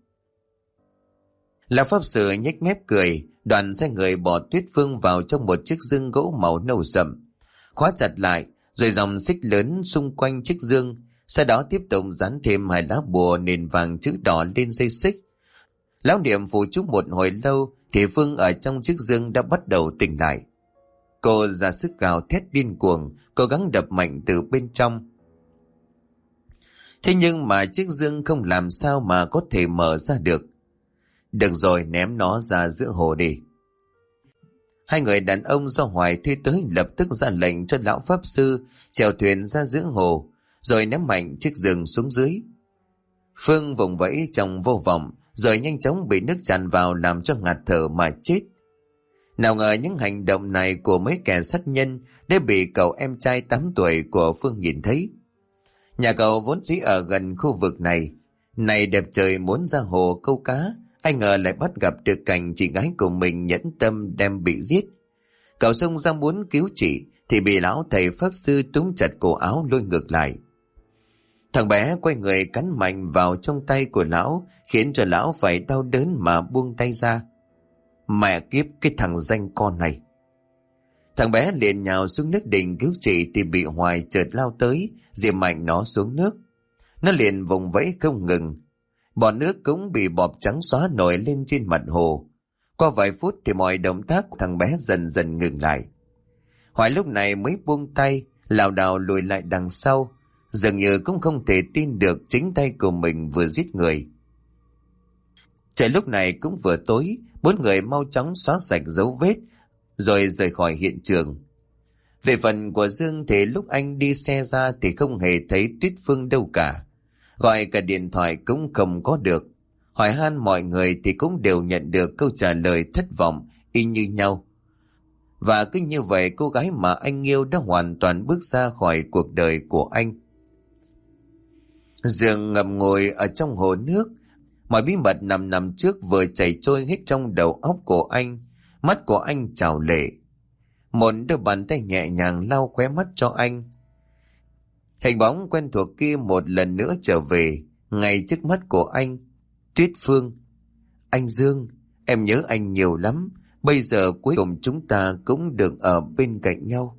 Lão pháp sư nhếch mép cười, Đoàn xe người bỏ Tuyết Phương vào trong một chiếc giường gỗ màu nâu sậm, khóa chặt lại, rồi dòng xích lớn xung quanh chiếc giường. Sau đó tiếp tục dán thêm 2 lá bùa nền vàng chữ đỏ lên dây xích. Lão niệm phù chú một hồi lâu thì Phương ở trong chiếc giường đã bắt đầu tỉnh lại. Cô ra sức gào thét điên cuồng, cố gắng đập mạnh từ bên trong. Thế nhưng mà chiếc giường không làm sao mà có thể mở ra được. Được rồi, ném nó ra giữa hồ đi. Hai người đàn ông do Hoài thuê tới lập tức ra lệnh cho lão pháp sư chèo thuyền ra giữa hồ, rồi ném mạnh chiếc giường xuống dưới. Phương vùng vẫy trong vô vọng, rồi nhanh chóng bị nước tràn vào làm cho ngạt thở mà chết. Nào ngờ những hành động này của mấy kẻ sát nhân đã bị cậu em trai 8 tuổi của Phương nhìn thấy. Nhà cậu vốn dĩ ở gần khu vực này, này đẹp trời muốn ra hồ câu cá, ai ngờ lại bắt gặp được cảnh chị gái của mình nhẫn tâm đem bị giết. Cậu xông ra muốn cứu chị thì bị lão thầy pháp sư túm chặt cổ áo lôi ngược lại. Thằng bé quay người cắn mạnh vào trong tay của lão, khiến cho lão phải đau đớn mà buông tay ra. Mẹ kiếp, cái thằng danh con này! Thằng bé liền nhào xuống nước định cứu chị thì bị Hoài chợt lao tới, dìa mạnh nó xuống nước. Nó liền vùng vẫy không ngừng. Bọt nước cũng bị bọt trắng xóa nổi lên trên mặt hồ. Qua vài phút thì mọi động tác của thằng bé dần dần ngừng lại. Hoài lúc này mới buông tay, lảo đảo lùi lại đằng sau, dường như cũng không thể tin được chính tay của mình vừa giết người. Trời lúc này cũng vừa tối, 4 người mau chóng xóa sạch dấu vết, rồi rời khỏi hiện trường. Về phần của Dương thì lúc anh đi xe ra thì không hề thấy Tuyết Phương đâu cả. Gọi cả điện thoại cũng không có được. Hỏi han mọi người thì cũng đều nhận được câu trả lời thất vọng y như nhau. Và cứ như vậy cô gái mà anh yêu đã hoàn toàn bước ra khỏi cuộc đời của anh. Dương ngậm ngùi ở trong hồ nước, mọi bí mật nằm trước vừa chảy trôi hết trong đầu óc của anh. Mắt của anh trào lệ. Một đôi bàn tay nhẹ nhàng lau khóe mắt cho anh. Hình bóng quen thuộc kia một lần nữa trở về, ngay trước mắt của anh. Tuyết Phương. Anh Dương, em nhớ anh nhiều lắm. Bây giờ cuối cùng chúng ta cũng được ở bên cạnh nhau.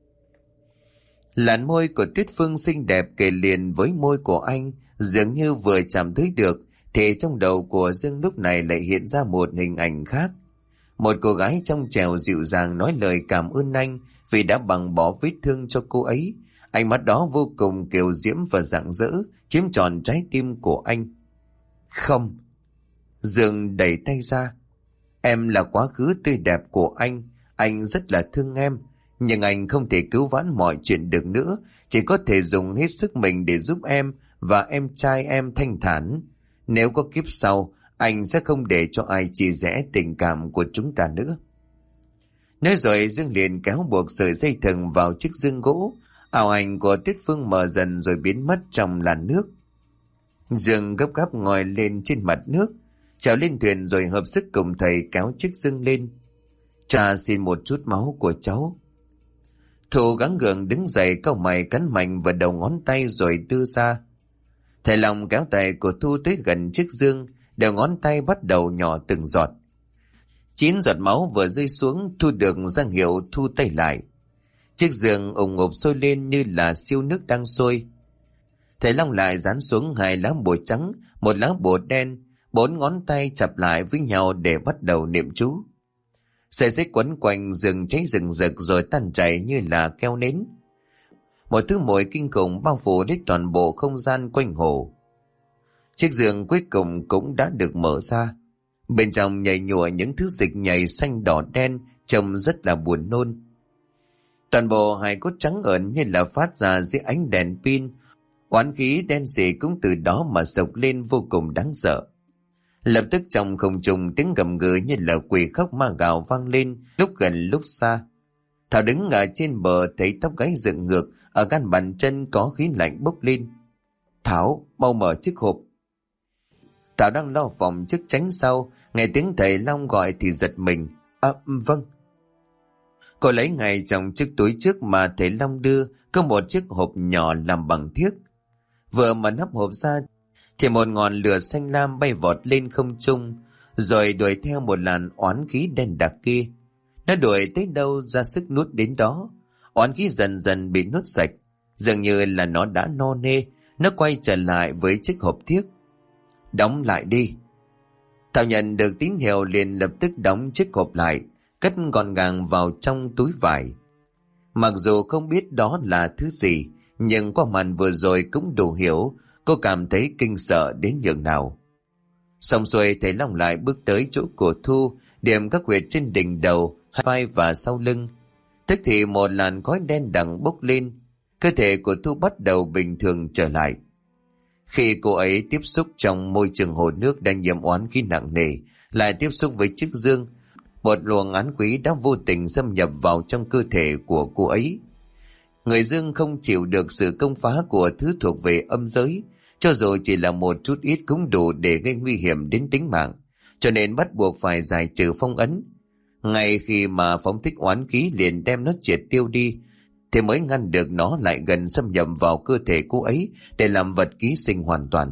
Làn môi của Tuyết Phương xinh đẹp kề liền với môi của anh, dường như vừa chạm tới được, thì trong đầu của Dương lúc này lại hiện ra một hình ảnh khác. Một cô gái trong trẻo dịu dàng nói lời cảm ơn anh vì đã bằng bỏ vết thương cho cô ấy. Ánh mắt đó vô cùng kiều diễm và rạng rỡ, chiếm trọn trái tim của anh. Không. Dương đẩy tay ra. Em là quá khứ tươi đẹp của anh rất là thương em. Nhưng anh không thể cứu vãn mọi chuyện được nữa, chỉ có thể dùng hết sức mình để giúp em và em trai em thanh thản. Nếu có kiếp sau, anh sẽ không để cho ai chia rẽ tình cảm của chúng ta nữa. Nói rồi Dương liền kéo buộc sợi dây thừng vào chiếc giường gỗ. Ảo ảnh của Tuyết Phương mờ dần rồi biến mất trong làn nước. Dương gấp gáp ngồi lên trên mặt nước, trèo lên thuyền rồi hợp sức cùng thầy kéo chiếc giường lên. Cha xin một chút máu của cháu. Thụ gắng gượng đứng dậy, cau mày cắn mạnh vào đầu ngón tay rồi đưa ra. Thầy Long kéo tay của Thu tới gần chiếc giường, đầu ngón tay bắt đầu nhỏ từng giọt. 9 giọt máu vừa rơi xuống, Thu được ra hiệu thu tay lại. Chiếc giường ủng ục sôi lên như là siêu nước đang sôi. Thầy Long lại dán xuống 2 lá bùa trắng, 1 lá bùa đen, 4 ngón tay chập lại với nhau để bắt đầu niệm chú. Sợi dây quấn quanh giường cháy rừng rực rồi tan chảy như là keo nến. Một thứ mùi kinh khủng bao phủ đến toàn bộ không gian quanh hồ. Chiếc giường cuối cùng cũng đã được mở ra. Bên trong nhảy nhụa những thứ dịch nhầy xanh đỏ đen, trông rất là buồn nôn. Toàn bộ hài cốt trắng ợn như là phát ra dưới ánh đèn pin, oán khí đen sì cũng từ đó mà sộc lên vô cùng đáng sợ. Lập tức trong không trung tiếng gầm gừ như là quỷ khóc ma gào vang lên, lúc gần lúc xa. Thảo đứng ở trên bờ thấy tóc gáy dựng ngược, ở gan bàn chân có khí lạnh bốc lên. Thảo, mau mở chiếc hộp. Thảo đang lo phòng trước tránh sau, nghe tiếng thầy Long gọi thì giật mình. Vâng. Cô lấy ngay trong chiếc túi trước mà thầy Long đưa, có một chiếc hộp nhỏ làm bằng thiếc. Vừa mở nắp hộp ra thì một ngọn lửa xanh lam bay vọt lên không trung, rồi đuổi theo một làn oán khí đen đặc kia. Nó đuổi tới đâu ra sức nuốt đến đó. Oán khí dần dần bị nuốt sạch, dường như là nó đã no nê. Nó quay trở lại với chiếc hộp thiếc. Đóng lại đi. Thảo nhận được tín hiệu liền lập tức đóng chiếc hộp lại, cất gọn gàng vào trong túi vải. Mặc dù không biết đó là thứ gì, nhưng qua màn vừa rồi cũng đủ hiểu cô cảm thấy kinh sợ đến nhường nào. Xong xuôi thầy Long lại bước tới chỗ của Thu, điểm các huyệt trên đỉnh đầu, hai vai và sau lưng. Tức thì một làn khói đen đằng bốc lên, cơ thể của Thu bắt đầu bình thường trở lại. Khi cô ấy tiếp xúc trong môi trường hồ nước đang nhiễm oán khí nặng nề, lại tiếp xúc với chiếc dương, một luồng oán khí đã vô tình xâm nhập vào trong cơ thể của cô ấy. Người dương không chịu được sự công phá của thứ thuộc về âm giới, cho dù chỉ là một chút ít cũng đủ để gây nguy hiểm đến tính mạng, cho nên bắt buộc phải giải trừ phong ấn. Ngay khi mà phóng thích oán khí liền đem nó triệt tiêu đi, thì mới ngăn được nó lại gần xâm nhập vào cơ thể cô ấy để làm vật ký sinh hoàn toàn.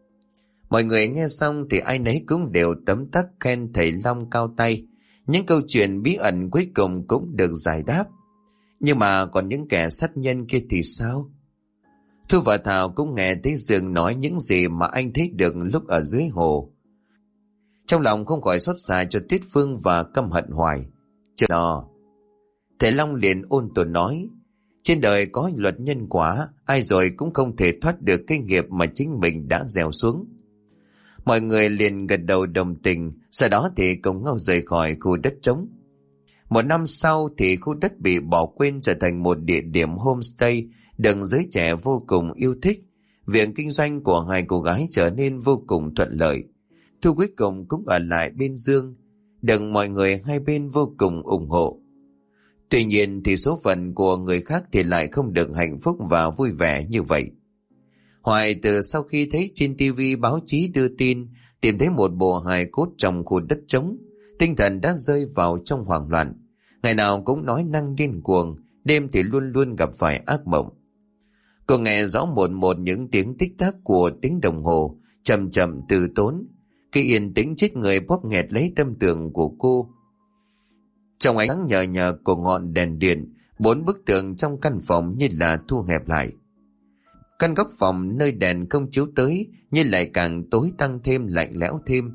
Mọi người nghe xong thì ai nấy cũng đều tấm tắc khen thầy Long cao tay. Những câu chuyện bí ẩn cuối cùng cũng được giải đáp. Nhưng mà còn những kẻ sát nhân kia thì sao? Thu và Thảo cũng nghe thấy Dương nói những gì mà anh thấy được lúc ở dưới hồ. Trong lòng không khỏi xót xa cho Tuyết Phương và căm hận hoài. Chờ đó, thầy Long liền ôn tồn nói, trên đời có luật nhân quả, ai rồi cũng không thể thoát được cái nghiệp mà chính mình đã gieo xuống. Mọi người liền gật đầu đồng tình, sau đó thì cùng nhau rời khỏi khu đất trống. Một năm sau thì khu đất bị bỏ quên trở thành một địa điểm homestay được giới trẻ vô cùng yêu thích. Việc kinh doanh của hai cô gái trở nên vô cùng thuận lợi. Thu cuối cùng cũng ở lại bên Dương, được mọi người hai bên vô cùng ủng hộ. Tuy nhiên thì số phận của người khác thì lại không được hạnh phúc và vui vẻ như vậy. Hoài từ sau khi thấy trên TV báo chí đưa tin tìm thấy một bộ hài cốt trong khu đất trống, tinh thần đã rơi vào trong hoảng loạn. Ngày nào cũng nói năng điên cuồng, đêm thì luôn luôn gặp phải ác mộng. Cô nghe rõ một một những tiếng tích tắc của tiếng đồng hồ, chậm chậm từ tốn. Cái yên tĩnh chết người bóp nghẹt lấy tâm tưởng của cô. Trong ánh sáng nhờ nhờ của ngọn đèn điện, 4 bức tường trong căn phòng như là thu hẹp lại. Căn góc phòng nơi đèn không chiếu tới như lại càng tối tăng thêm lạnh lẽo thêm.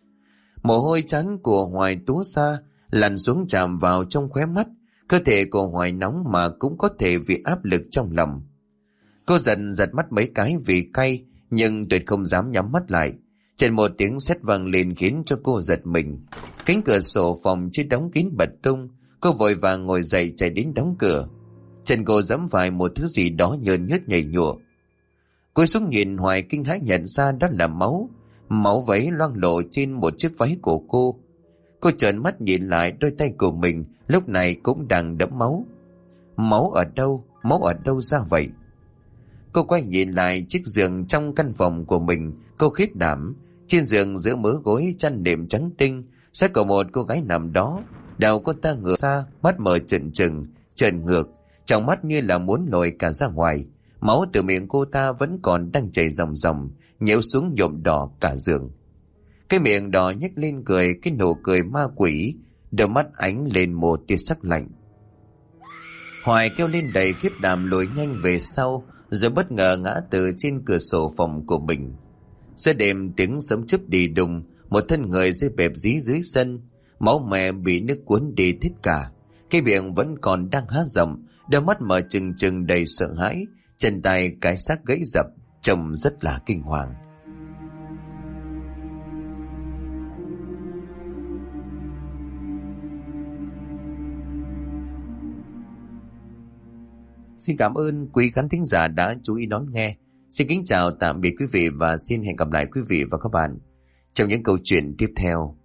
Mồ hôi chán của Hoài túa xa, lăn xuống chạm vào trong khóe mắt. Cơ thể của Hoài nóng mà cũng có thể vì áp lực trong lòng. Cô giật mắt mấy cái vì cay, nhưng tuyệt không dám nhắm mắt lại. Trên một tiếng sét vang lên khiến cho cô giật mình. Cánh cửa sổ phòng chưa đóng kín bật tung. Cô vội vàng ngồi dậy chạy đến đóng cửa. Chân cô giẫm phải một thứ gì đó nhơn nhớt nhảy nhụa. Cúi xuống nhìn Hoài kinh hãi nhận ra đó là máu. Máu vấy loang lộ trên một chiếc váy của cô. Cô trợn mắt nhìn lại đôi tay của mình lúc này cũng đang đẫm máu. Máu ở đâu? Máu ở đâu ra vậy? Cô quay nhìn lại chiếc giường trong căn phòng của mình. Cô khiếp đảm. Trên giường giữa mớ gối chăn đệm trắng tinh sẽ có một cô gái nằm đó. Đầu cô ta ngửa ra, mắt mở trừng trừng, trợn ngược, trong mắt như là muốn lồi cả ra ngoài. Máu từ miệng cô ta vẫn còn đang chảy ròng ròng, nhễu xuống nhuộm đỏ cả giường. Cái miệng đỏ nhếch lên cười, cái nụ cười ma quỷ, đôi mắt ánh lên một tia sắc lạnh. Hoài kêu lên đầy khiếp đảm lùi nhanh về sau, rồi bất ngờ ngã từ trên cửa sổ phòng của mình. Giữa đêm tiếng sấm chớp đi đùng, một thân người rơi bẹp dí dưới sân, máu me bị nước cuốn đi thít cả. Cái miệng vẫn còn đang há rộng, đôi mắt mở trừng trừng đầy sợ hãi, chân tay cái xác gãy dập, trông rất là kinh hoàng. Xin cảm ơn quý khán thính giả đã chú ý đón nghe. Xin kính chào tạm biệt quý vị và xin hẹn gặp lại quý vị và các bạn trong những câu chuyện tiếp theo.